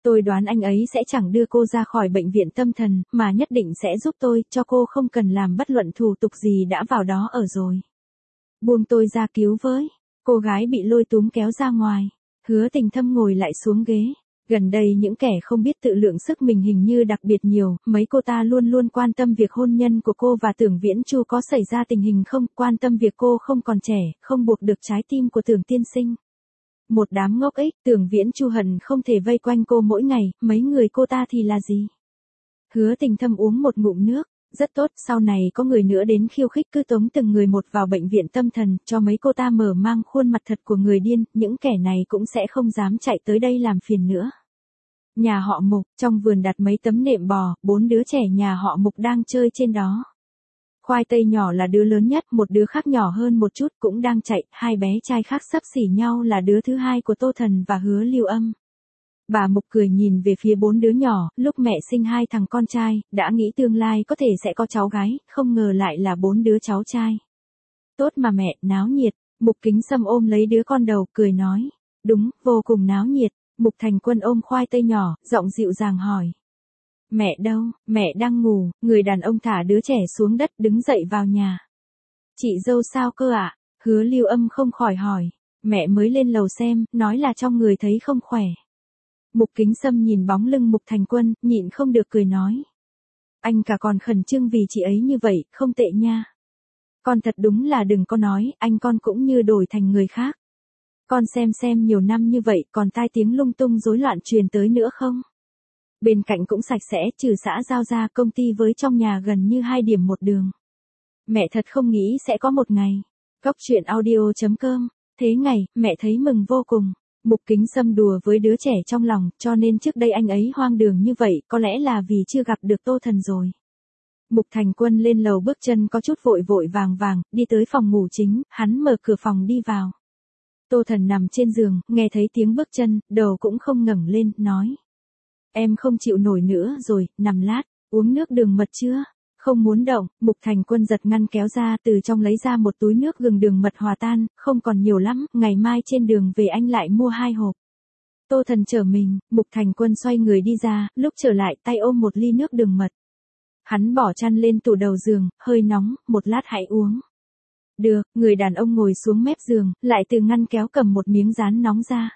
Tôi đoán anh ấy sẽ chẳng đưa cô ra khỏi bệnh viện tâm thần, mà nhất định sẽ giúp tôi, cho cô không cần làm bất luận thủ tục gì đã vào đó ở rồi. Buông tôi ra cứu với. Cô gái bị lôi túm kéo ra ngoài. Hứa Tình Thâm ngồi lại xuống ghế. Gần đây những kẻ không biết tự lượng sức mình hình như đặc biệt nhiều, mấy cô ta luôn luôn quan tâm việc hôn nhân của cô và Tưởng Viễn Chu có xảy ra tình hình không, quan tâm việc cô không còn trẻ, không buộc được trái tim của Tưởng tiên sinh. Một đám ngốc ích, Tưởng Viễn Chu hận không thể vây quanh cô mỗi ngày, mấy người cô ta thì là gì? Hứa Tình Thâm uống một ngụm nước. Rất tốt, sau này có người nữa đến khiêu khích cứ tống từng người một vào bệnh viện tâm thần, cho mấy cô ta mở mang khuôn mặt thật của người điên, những kẻ này cũng sẽ không dám chạy tới đây làm phiền nữa. Nhà họ Mục, trong vườn đặt mấy tấm nệm bò, 4 đứa trẻ nhà họ Mục đang chơi trên đó. Khoai tây nhỏ là đứa lớn nhất, một đứa khác nhỏ hơn một chút cũng đang chạy, hai bé trai khác xấp xỉ nhau là đứa thứ hai của Tô Thần và Hứa Lưu Âm. Bà Mục cười nhìn về phía 4 đứa nhỏ, lúc mẹ sinh 2 thằng con trai, đã nghĩ tương lai có thể sẽ có cháu gái, không ngờ lại là 4 đứa cháu trai. Tốt mà mẹ, náo nhiệt. Mục Kính Sâm ôm lấy đứa con đầu, cười nói. Đúng, vô cùng náo nhiệt. Mục Thành Quân ôm khoai tây nhỏ, giọng dịu dàng hỏi. Mẹ đâu? Mẹ đang ngủ. Người đàn ông thả đứa trẻ xuống đất, đứng dậy vào nhà. Chị dâu sao cơ ạ? Hứa Lưu Âm không khỏi hỏi. Mẹ mới lên lầu xem, nói là trong người thấy không khỏe. Mục Kính Sâm nhìn bóng lưng Mục Thành Quân, nhịn không được cười nói. Anh cả còn khẩn trương vì chị ấy như vậy, không tệ nha. Con thật đúng là đừng có nói, anh con cũng như đổi thành người khác. Con xem nhiều năm như vậy, còn tai tiếng lung tung rối loạn truyền tới nữa không? Bên cạnh cũng sạch sẽ, trừ xã giao ra, công ty với trong nhà gần như 2 điểm một đường. Mẹ thật không nghĩ sẽ có một ngày. Cóc truyện audio.com. Thế ngày, mẹ thấy mừng vô cùng. Mục Kính Sâm đùa với đứa trẻ trong lòng, cho nên trước đây anh ấy hoang đường như vậy, có lẽ là vì chưa gặp được Tô Thần rồi. Mục Thành Quân lên lầu bước chân có chút vội vội vàng, đi tới phòng ngủ chính, hắn mở cửa phòng đi vào. Tô Thần nằm trên giường, nghe thấy tiếng bước chân, đầu cũng không ngẩng lên, nói. Em không chịu nổi nữa rồi, nằm lát, uống nước đường mật chưa? Không muốn động. Mục Thành Quân giật ngăn kéo ra, từ trong lấy ra một túi nước gừng đường mật hòa tan, không còn nhiều lắm, ngày mai trên đường về anh lại mua 2 hộp. Tô Thần chở mình. Mục Thành Quân xoay người đi ra, lúc trở lại tay ôm một ly nước đường mật. Hắn bỏ chăn lên tủ đầu giường, hơi nóng, một lát hãy uống. Được. Người đàn ông ngồi xuống mép giường, lại từ ngăn kéo cầm một miếng dán nóng ra.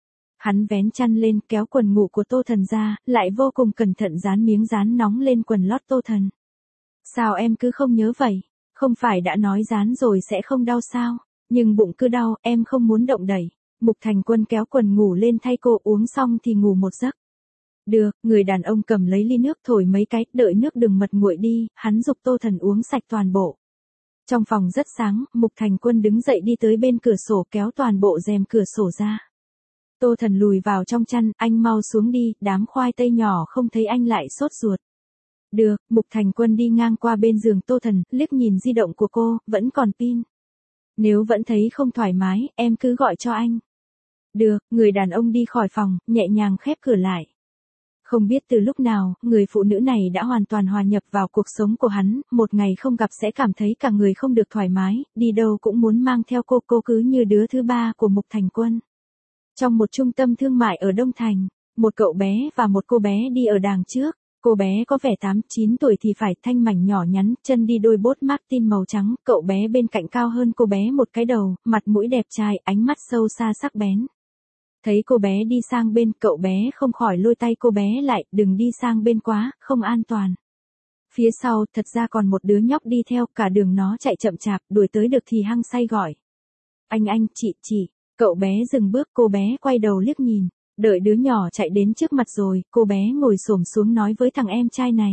Hắn vén chăn lên, kéo quần ngủ của Tô Thần ra, lại vô cùng cẩn thận dán miếng dán nóng lên quần lót Tô Thần. Sao em cứ không nhớ vậy? Không phải đã nói dán rồi sẽ không đau sao? Nhưng bụng cứ đau, em không muốn động đẩy. Mục Thành Quân kéo quần ngủ lên thay cô, uống xong thì ngủ một giấc. Được. Người đàn ông cầm lấy ly nước thổi mấy cái, đợi nước đường mật nguội đi, hắn giục Tô Thần uống sạch toàn bộ. Trong phòng rất sáng, Mục Thành Quân đứng dậy đi tới bên cửa sổ, kéo toàn bộ rèm cửa sổ ra. Tô Thần lùi vào trong chăn, anh mau xuống đi, đám khoai tây nhỏ không thấy anh lại sốt ruột. Được. Mục Thành Quân đi ngang qua bên giường Tô Thần, liếc nhìn di động của cô, vẫn còn pin. Nếu vẫn thấy không thoải mái, em cứ gọi cho anh. Được. Người đàn ông đi khỏi phòng, nhẹ nhàng khép cửa lại. Không biết từ lúc nào, người phụ nữ này đã hoàn toàn hòa nhập vào cuộc sống của hắn, một ngày không gặp sẽ cảm thấy cả người không được thoải mái, đi đâu cũng muốn mang theo cô cứ như đứa thứ ba của Mục Thành Quân. Trong một trung tâm thương mại ở Đông Thành, một cậu bé và một cô bé đi ở đằng trước. Cô bé có vẻ 8-9 tuổi thì phải, thanh mảnh nhỏ nhắn, chân đi đôi bốt Martin màu trắng, cậu bé bên cạnh cao hơn cô bé một cái đầu, mặt mũi đẹp trai, ánh mắt sâu xa sắc bén. Thấy cô bé đi sang bên, cậu bé không khỏi lôi tay cô bé lại, đừng đi sang bên quá, không an toàn. Phía sau, thật ra còn một đứa nhóc đi theo, cả đường nó chạy chậm chạp, đuổi tới được thì hăng say gọi. Anh, chị. Cậu bé dừng bước, cô bé quay đầu liếc nhìn. Đợi đứa nhỏ chạy đến trước mặt rồi, cô bé ngồi xổm xuống nói với thằng em trai này.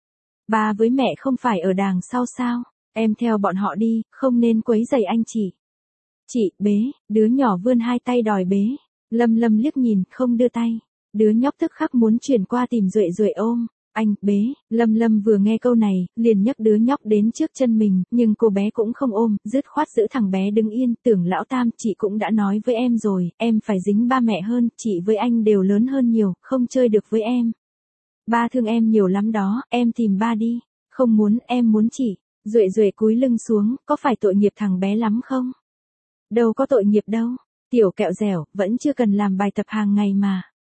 Ba với mẹ không phải ở đằng sau sao? Em theo bọn họ đi, không nên quấy rầy anh chị. Chị, bế. Đứa nhỏ vươn 2 tay đòi bế. Lâm liếc nhìn, không đưa tay. Đứa nhóc tức khắc muốn chuyển qua tìm Duệ ôm. Anh, bế. Lâm vừa nghe câu này, liền nhấc đứa nhóc đến trước chân mình, nhưng cô bé cũng không ôm, dứt khoát giữ thằng bé đứng yên. Tưởng lão Tam, chị cũng đã nói với em rồi, em phải dính ba mẹ hơn, chị với anh đều lớn hơn nhiều, không chơi được với em. Ba thương em nhiều lắm đó, em tìm ba đi. Không muốn, em muốn chị. Duệ cúi lưng xuống, có phải tội nghiệp thằng bé lắm không? Đâu có tội nghiệp đâu. Tiểu kẹo dẻo, vẫn chưa cần làm bài tập hàng ngày mà.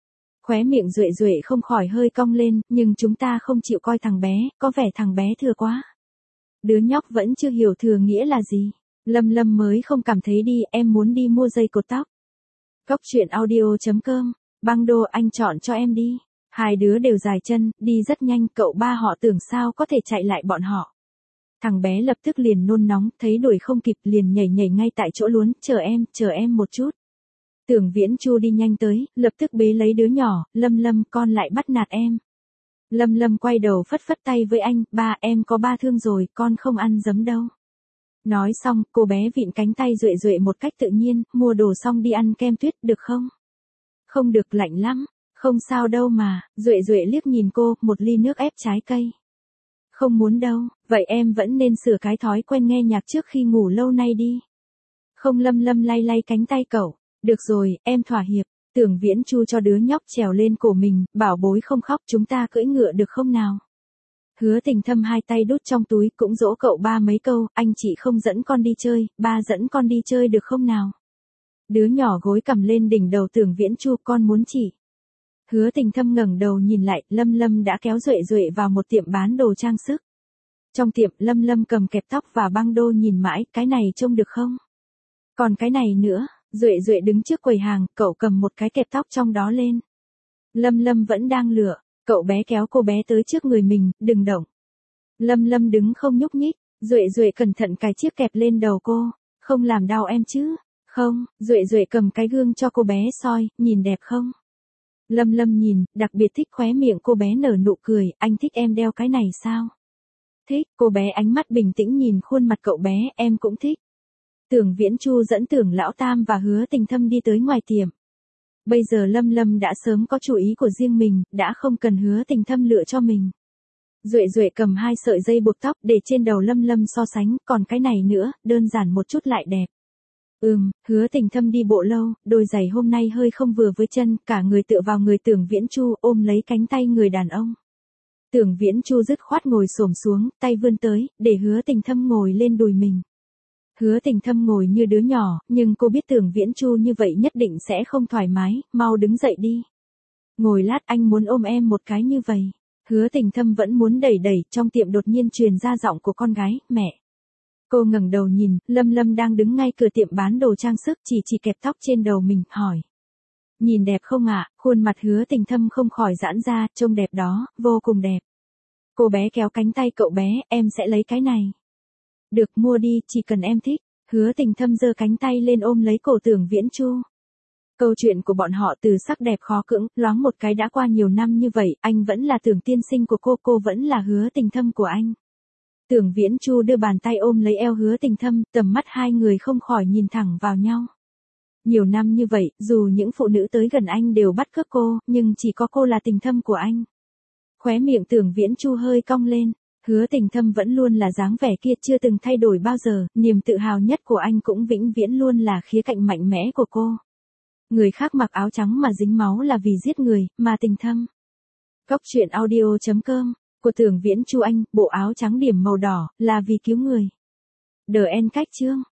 Khóe miệng Duệ Duệ không khỏi hơi cong lên, nhưng chúng ta không chịu coi thằng bé, có vẻ thằng bé thừa quá. Đứa nhóc vẫn chưa hiểu thừa nghĩa là gì. Lâm Lâm mới không cảm thấy đi, em muốn đi mua dây cột tóc. Cóc truyện audio.com, băng đô anh chọn cho em đi. Hai đứa đều dài chân, đi rất nhanh, cậu ba họ tưởng sao có thể chạy lại bọn họ. Thằng bé lập tức liền nôn nóng, thấy đuổi không kịp liền nhảy nhảy ngay tại chỗ luốn, chờ em một chút. Tưởng Viễn Chu đi nhanh tới, lập tức bế lấy đứa nhỏ, Lâm Lâm con lại bắt nạt em. Lâm Lâm quay đầu phất phất tay với anh, ba em có ba thương rồi, con không ăn giấm đâu. Nói xong, cô bé vịn cánh tay Duệ Duệ một cách tự nhiên, mua đồ xong đi ăn kem tuyết, được không? Không được, lạnh lắm. Không sao đâu mà, Duệ Duệ liếc nhìn cô, một ly nước ép trái cây. Không muốn đâu, vậy em vẫn nên sửa cái thói quen nghe nhạc trước khi ngủ lâu nay đi. Không, Lâm Lâm lay lay cánh tay cậu. Được rồi, em thỏa hiệp. Tưởng Viễn Chu cho đứa nhóc trèo lên cổ mình, bảo bối không khóc, chúng ta cưỡi ngựa được không nào? Hứa Tình Thâm hai tay đút trong túi cũng dỗ cậu ba mấy câu, anh chị không dẫn con đi chơi, ba dẫn con đi chơi được không nào? Đứa nhỏ gối cầm lên đỉnh đầu Tưởng Viễn Chu, con muốn chỉ. Hứa Tình Thâm ngẩng đầu nhìn lại, Lâm Lâm đã kéo Duệ Duệ vào một tiệm bán đồ trang sức. Trong tiệm, Lâm Lâm cầm kẹp tóc và băng đô nhìn mãi, cái này trông được không? Còn cái này nữa, Duệ Duệ đứng trước quầy hàng, cậu cầm một cái kẹp tóc trong đó lên. Lâm Lâm vẫn đang lựa, cậu bé kéo cô bé tới trước người mình, đừng động. Lâm Lâm đứng không nhúc nhích, Duệ Duệ cẩn thận cài chiếc kẹp lên đầu cô, không làm đau em chứ? Không, Duệ Duệ cầm cái gương cho cô bé soi, nhìn đẹp không? Lâm Lâm nhìn, đặc biệt thích, khóe miệng cô bé nở nụ cười, anh thích em đeo cái này sao? Thích, cô bé ánh mắt bình tĩnh nhìn khuôn mặt cậu bé, em cũng thích. Tưởng Viễn Chu dẫn Tưởng Lão Tam và Hứa Tình Thâm đi tới ngoài tiệm. Bây giờ Lâm Lâm đã sớm có chủ ý của riêng mình, đã không cần Hứa Tình Thâm lựa cho mình. Duệ Duệ cầm hai sợi dây buộc tóc để trên đầu Lâm Lâm so sánh, còn cái này nữa, đơn giản một chút lại đẹp. Hứa Tình Thâm đi bộ lâu, đôi giày hôm nay hơi không vừa với chân, cả người tựa vào người Tưởng Viễn Chu, ôm lấy cánh tay người đàn ông. Tưởng Viễn Chu dứt khoát ngồi xổm xuống, tay vươn tới, để Hứa Tình Thâm ngồi lên đùi mình. Hứa Tình Thâm ngồi như đứa nhỏ, nhưng cô biết Tưởng Viễn Chu như vậy nhất định sẽ không thoải mái, mau đứng dậy đi. Ngồi lát, anh muốn ôm em một cái như vậy. Hứa Tình Thâm vẫn muốn đẩy đẩy, trong tiệm đột nhiên truyền ra giọng của con gái, mẹ. Cô ngẩng đầu nhìn, Lâm Lâm đang đứng ngay cửa tiệm bán đồ trang sức, chỉ kẹp tóc trên đầu mình, hỏi. Nhìn đẹp không ạ? Khuôn mặt Hứa Tình Thâm không khỏi giãn ra, trông đẹp đó, vô cùng đẹp. Cô bé kéo cánh tay cậu bé, em sẽ lấy cái này. Được, mua đi, chỉ cần em thích. Hứa Tình Thâm giơ cánh tay lên ôm lấy cổ Tưởng Viễn Chu. Câu chuyện của bọn họ từ sắc đẹp khó cưỡng, loáng một cái đã qua nhiều năm như vậy, anh vẫn là Tưởng tiên sinh của cô vẫn là Hứa Tình Thâm của anh. Tưởng Viễn Chu đưa bàn tay ôm lấy eo Hứa Tình Thâm, tầm mắt hai người không khỏi nhìn thẳng vào nhau. Nhiều năm như vậy, dù những phụ nữ tới gần anh đều bắt cướp cô, nhưng chỉ có cô là tình thâm của anh. Khóe miệng Tưởng Viễn Chu hơi cong lên. Hứa Tình Thâm vẫn luôn là dáng vẻ kia, chưa từng thay đổi bao giờ, niềm tự hào nhất của anh cũng vĩnh viễn luôn là khía cạnh mạnh mẽ của cô. Người khác mặc áo trắng mà dính máu là vì giết người, mà Tình Thâm. Cóc truyện audio.com, của Tưởng Viễn Chu anh, bộ áo trắng điểm màu đỏ, là vì cứu người. The End cách chương.